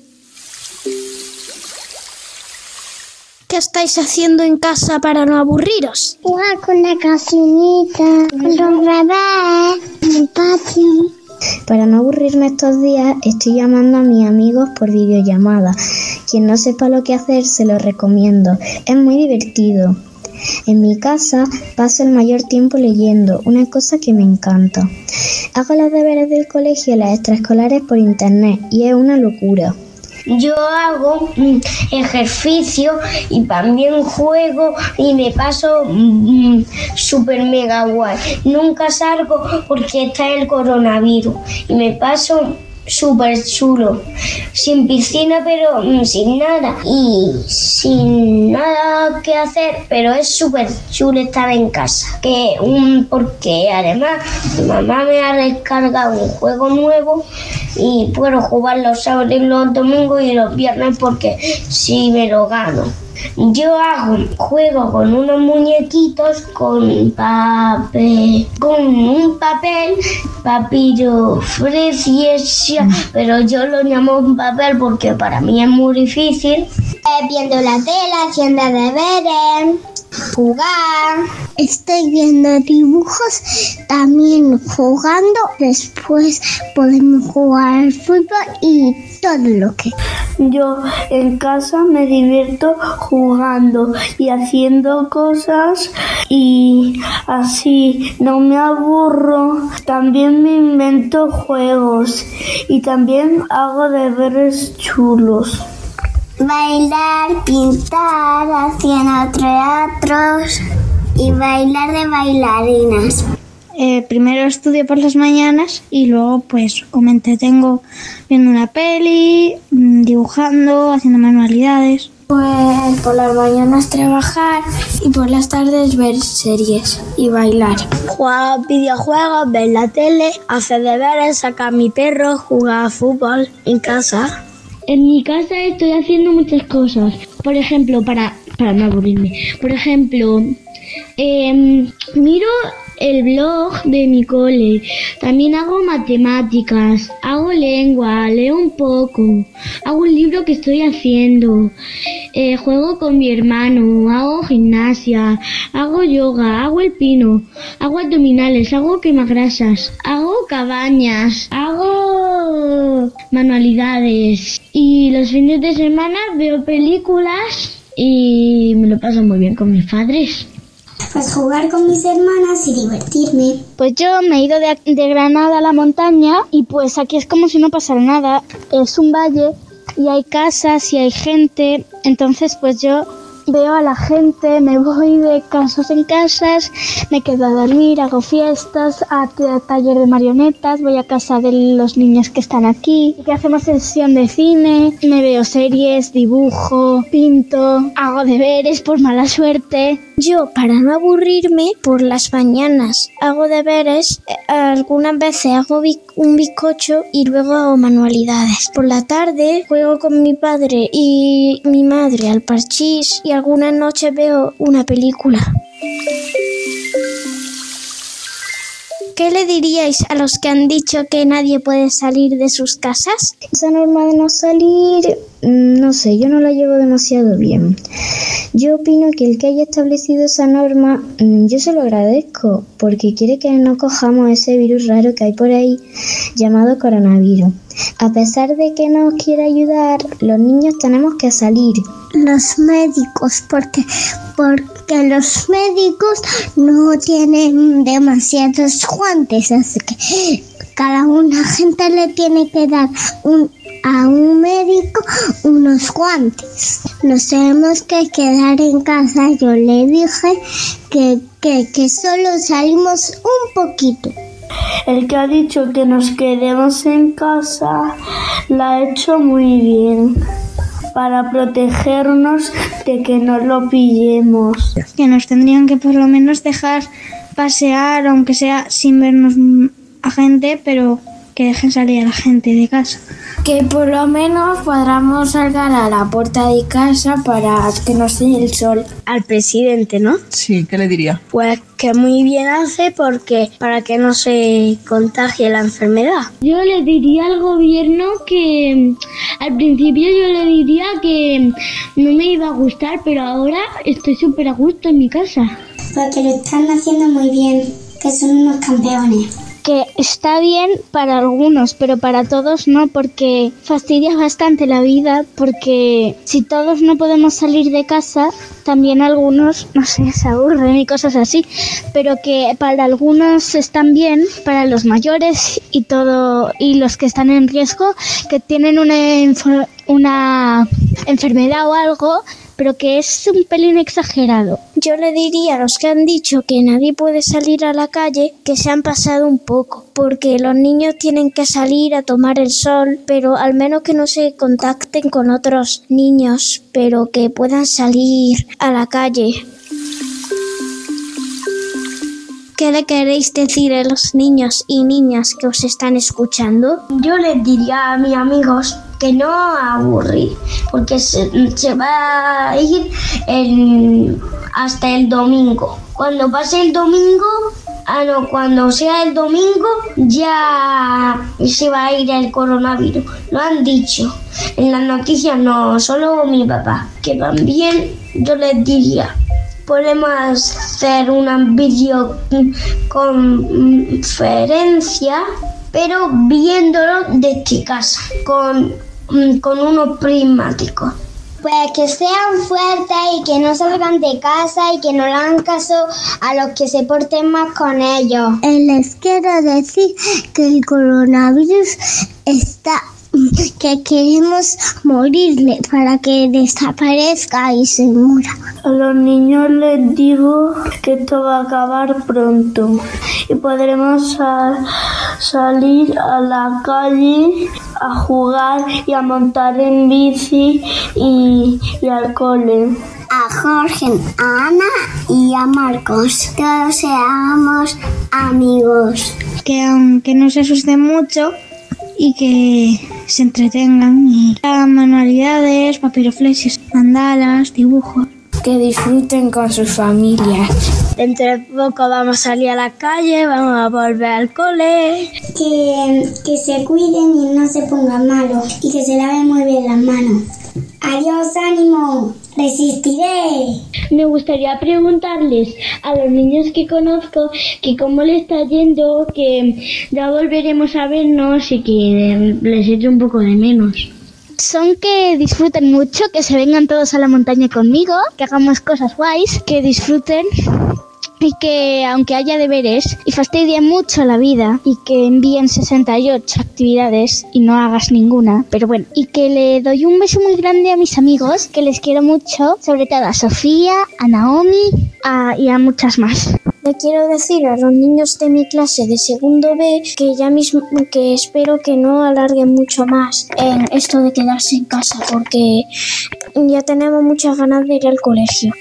¿Qué estáis haciendo en casa para no aburriros? Jugar con la cocinita, con los bebés, en el patio. Para no aburrirme estos días, estoy llamando a mis amigos por videollamada. Quien no sepa lo que hacer, se lo recomiendo. Es muy divertido. En mi casa paso el mayor tiempo leyendo, una cosa que me encanta. Hago los deberes del colegio y las extraescolares por internet y es una locura. Yo hago ejercicio y también juego y me paso mmm, súper mega guay. Nunca salgo porque está el coronavirus y me paso súper chulo, sin piscina pero mmm, sin nada y sin nada que hacer, pero es súper chulo estar en casa, que um, porque además mi mamá me ha descargado un juego nuevo y puedo jugar los sábados y los domingos y los viernes porque sí me lo gano. yo hago, juego con unos muñequitos con papel, con un papel, papiroflexia, pero yo lo llamo un papel porque para mí es muy difícil. Eh, viendo la tele, haciendo deberes, jugar. Estoy viendo dibujos, también jugando. Después podemos jugar al fútbol y todo lo que... Yo en casa me divierto jugando y haciendo cosas y así no me aburro. También me invento juegos y también hago deberes chulos. Bailar, pintar, haciendo teatros y bailar de bailarinas. Eh, primero estudio por las mañanas y luego pues o me entretengo viendo una peli, dibujando, haciendo manualidades. Pues por las mañanas trabajar y por las tardes ver series y bailar. Jugar videojuegos, ver la tele, hacer deberes, sacar a mi perro, jugar a fútbol en casa. En mi casa estoy haciendo muchas cosas. Por ejemplo, para, para no aburrirme. Por ejemplo, eh, miro el blog de mi cole. También hago matemáticas, hago lengua, leo un poco, hago un libro que estoy haciendo, eh, juego con mi hermano, hago gimnasia, hago yoga, hago el pino, hago abdominales, hago quemagrasas, hago cabañas, hago manualidades y los fines de semana veo películas y me lo paso muy bien con mis padres. Pues jugar con mis hermanas y divertirme. Pues yo me he ido de, de Granada a la montaña y pues aquí es como si no pasara nada. Es un valle y hay casas y hay gente, entonces pues yo veo a la gente, me voy de casas en casas, me quedo a dormir, hago fiestas, a, a taller de marionetas, voy a casa de los niños que están aquí, que hacemos sesión de cine, me veo series, dibujo, pinto, hago deberes por mala suerte. Yo, para no aburrirme, por las mañanas hago deberes, algunas veces hago un bizcocho y luego hago manualidades. Por la tarde juego con mi padre y mi madre al parchís y algunas noches veo una película. ¿Qué le diríais a los que han dicho que nadie puede salir de sus casas? Esa norma de no salir, no sé, yo no la llevo demasiado bien. Yo opino que el que haya establecido esa norma, yo se lo agradezco, porque quiere que no cojamos ese virus raro que hay por ahí, llamado coronavirus. A pesar de que nos quiere ayudar, los niños tenemos que salir. Los médicos, porque, porque los médicos no tienen demasiados guantes, así que cada una gente le tiene que dar un, a un médico unos guantes. Nos tenemos que quedar en casa. Yo le dije que, que, que solo salimos un poquito. El que ha dicho que nos quedemos en casa la ha hecho muy bien para protegernos de que no lo pillemos. Que nos tendrían que por lo menos dejar pasear, aunque sea sin vernos a gente, pero que dejen salir a la gente de casa. Que por lo menos podamos salir a la puerta de casa para que nos dé el sol. Al presidente, ¿no? Sí, ¿qué le diría? Pues que muy bien hace porque para que no se contagie la enfermedad. Yo le diría al gobierno que al principio yo le diría que no me iba a gustar, pero ahora estoy súper a gusto en mi casa. Porque lo están haciendo muy bien, que son unos campeones. Que está bien para algunos, pero para todos no, porque fastidia bastante la vida, porque si todos no podemos salir de casa, también algunos, no sé, se aburren y cosas así, pero que para algunos están bien, para los mayores y todo, y los que están en riesgo, que tienen una, una enfermedad o algo, pero que es un pelín exagerado. Yo le diría a los que han dicho que nadie puede salir a la calle que se han pasado un poco, porque los niños tienen que salir a tomar el sol, pero al menos que no se contacten con otros niños, pero que puedan salir a la calle. ¿Qué le queréis decir a los niños y niñas que os están escuchando? Yo les diría a mis amigos que no aburrir, porque se, se va a ir el, hasta el domingo. Cuando pase el domingo, ah no, cuando sea el domingo ya se va a ir el coronavirus. Lo han dicho. En las noticias no, solo mi papá. Que también yo les diría, podemos hacer una videoconferencia, pero viéndolo desde casa, con, con unos prismáticos. Pues que sean fuertes y que no salgan de casa y que no le hagan caso a los que se porten más con ellos. Les quiero decir que el coronavirus está, que queremos morirle para que desaparezca y se muera. A los niños les digo que esto va a acabar pronto y podremos sal- salir a la calle a jugar y a montar en bici y, y al cole. A Jorge, a Ana y a Marcos, todos seamos amigos. Que aunque no se asusten mucho y que se entretengan y hagan manualidades, papiroflexia, mandalas, dibujos. Que disfruten con sus familias. Dentro de poco vamos a salir a la calle, vamos a volver al cole. Que, que se cuiden y no se pongan malos y que se laven muy bien las manos. Adiós, ánimo, resistiré. Me gustaría preguntarles a los niños que conozco que cómo les está yendo, que ya volveremos a vernos y que les echo un poco de menos. Son que disfruten mucho, que se vengan todos a la montaña conmigo, que hagamos cosas guays, que disfruten y que aunque haya deberes y fastidien mucho la vida y que envíen sesenta y ocho actividades y no hagas ninguna, pero bueno, y que le doy un beso muy grande a mis amigos, que les quiero mucho, sobre todo a Sofía, a Naomi a, y a muchas más. Le quiero decir a los niños de mi clase de segundo B que ya mismo que espero que no alarguen mucho más en esto de quedarse en casa, porque ya tenemos muchas ganas de ir al colegio.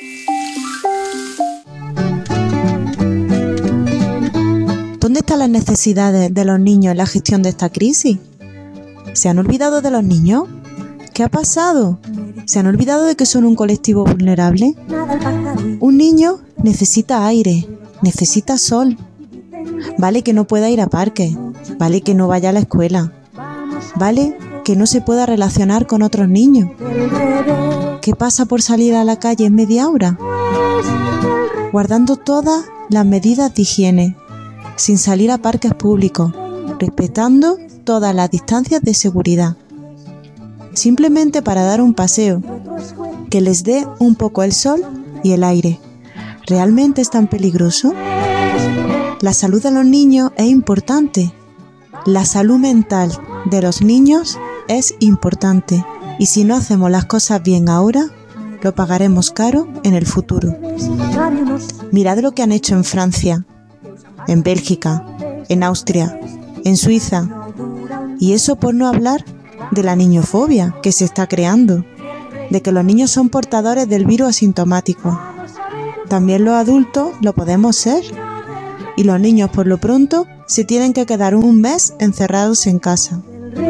¿Dónde están las necesidades de los niños en la gestión de esta crisis? ¿Se han olvidado de los niños? ¿Qué ha pasado? ¿Se han olvidado de que son un colectivo vulnerable? Un niño necesita aire, necesita sol. Vale que no pueda ir a parques, vale que no vaya a la escuela, vale que no se pueda relacionar con otros niños. ¿Qué pasa por salir a la calle en media hora? Guardando todas las medidas de higiene, sin salir a parques públicos, respetando todas las distancias de seguridad. Simplemente para dar un paseo, que les dé un poco el sol y el aire. ¿Realmente es tan peligroso? La salud de los niños es importante. La salud mental de los niños es importante. Y si no hacemos las cosas bien ahora, lo pagaremos caro en el futuro. Mirad lo que han hecho en Francia, en Bélgica, en Austria, en Suiza. Y eso por no hablar de la niñofobia que se está creando, de que los niños son portadores del virus asintomático. También los adultos lo podemos ser. Y los niños por lo pronto se tienen que quedar un mes encerrados en casa.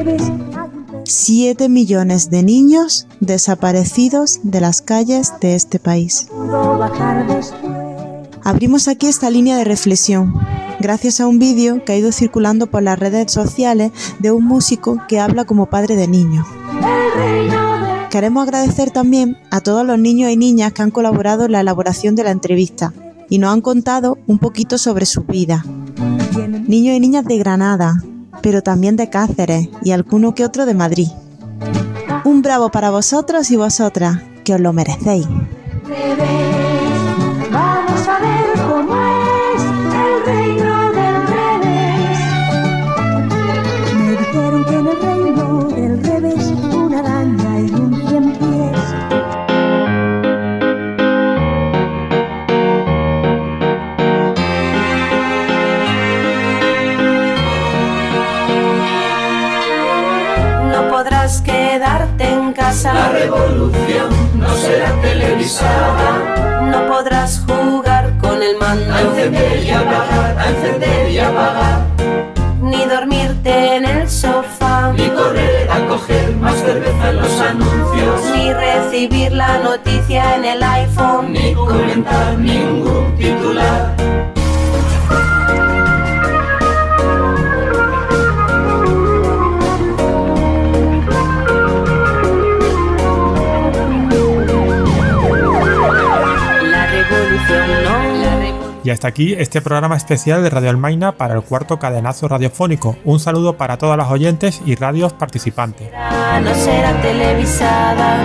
Siete millones de niños desaparecidos de las calles de este país. Abrimos aquí esta línea de reflexión, gracias a un vídeo que ha ido circulando por las redes sociales de un músico que habla como padre de niños. Queremos agradecer también a todos los niños y niñas que han colaborado en la elaboración de la entrevista y nos han contado un poquito sobre su vida. Niños y niñas de Granada, pero también de Cáceres y alguno que otro de Madrid. Un bravo para vosotros y vosotras, que os lo merecéis. Vamos a ver cómo es el reino del revés. Me dijeron que en el reino del revés una araña y un cien pies. No podrás quedarte en casa. La revolución no será televisada. No podrás jugar con el mando. A encender y apagar, a encender y apagar. Ni dormirte en el sofá. Ni correr a coger más cerveza en los anuncios. Ni recibir la noticia en el iPhone. inventar ningún titular. Y hasta aquí este programa especial de Radio Almaina para el cuarto cadenazo radiofónico. Un saludo para todas las oyentes y radios participantes. No será televisada.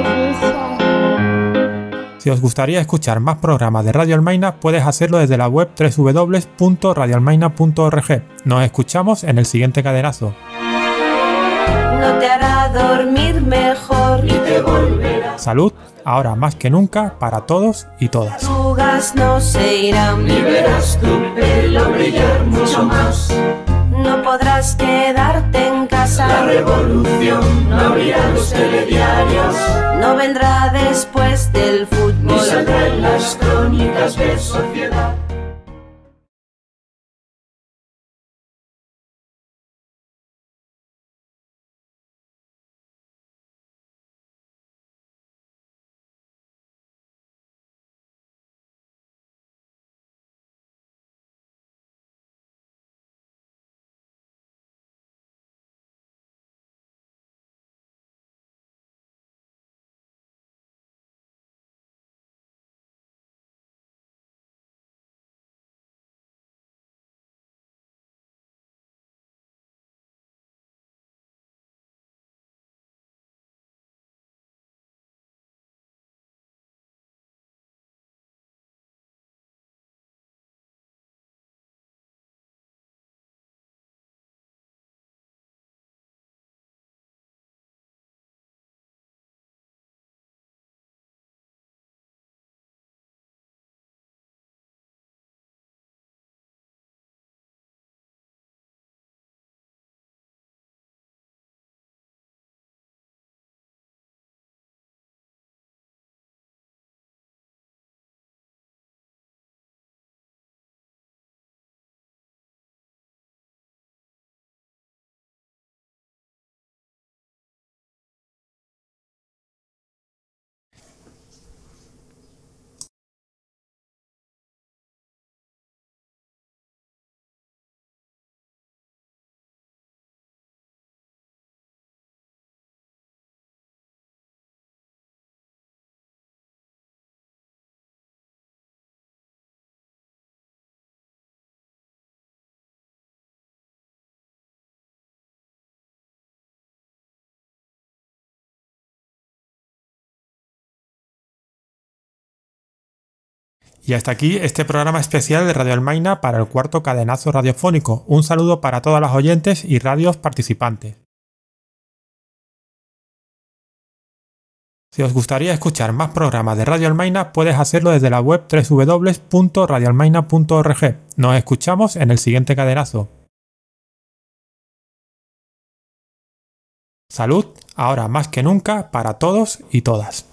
Si os gustaría escuchar más programas de Radio Almaina, puedes hacerlo desde la web doble u doble u doble u punto radio almaina punto org. Nos escuchamos en el siguiente cadenazo. No te hará dormir mejor y te volverá. Salud, ahora más que nunca, para todos y todas. Arrugas no se irán. Ni verás tu pelo brillar mucho más. No podrás quedarte en casa. La revolución no abrirá los telediarios. No vendrá después del fútbol. Ni saldrá en las crónicas de sociedad. Y hasta aquí este programa especial de Radio Almaina para el cuarto cadenazo radiofónico. Un saludo para todas las oyentes y radios participantes. Si os gustaría escuchar más programas de Radio Almaina, puedes hacerlo desde la web doble u doble u doble u punto radio almaina punto org. Nos escuchamos en el siguiente cadenazo. Salud, ahora más que nunca, para todos y todas.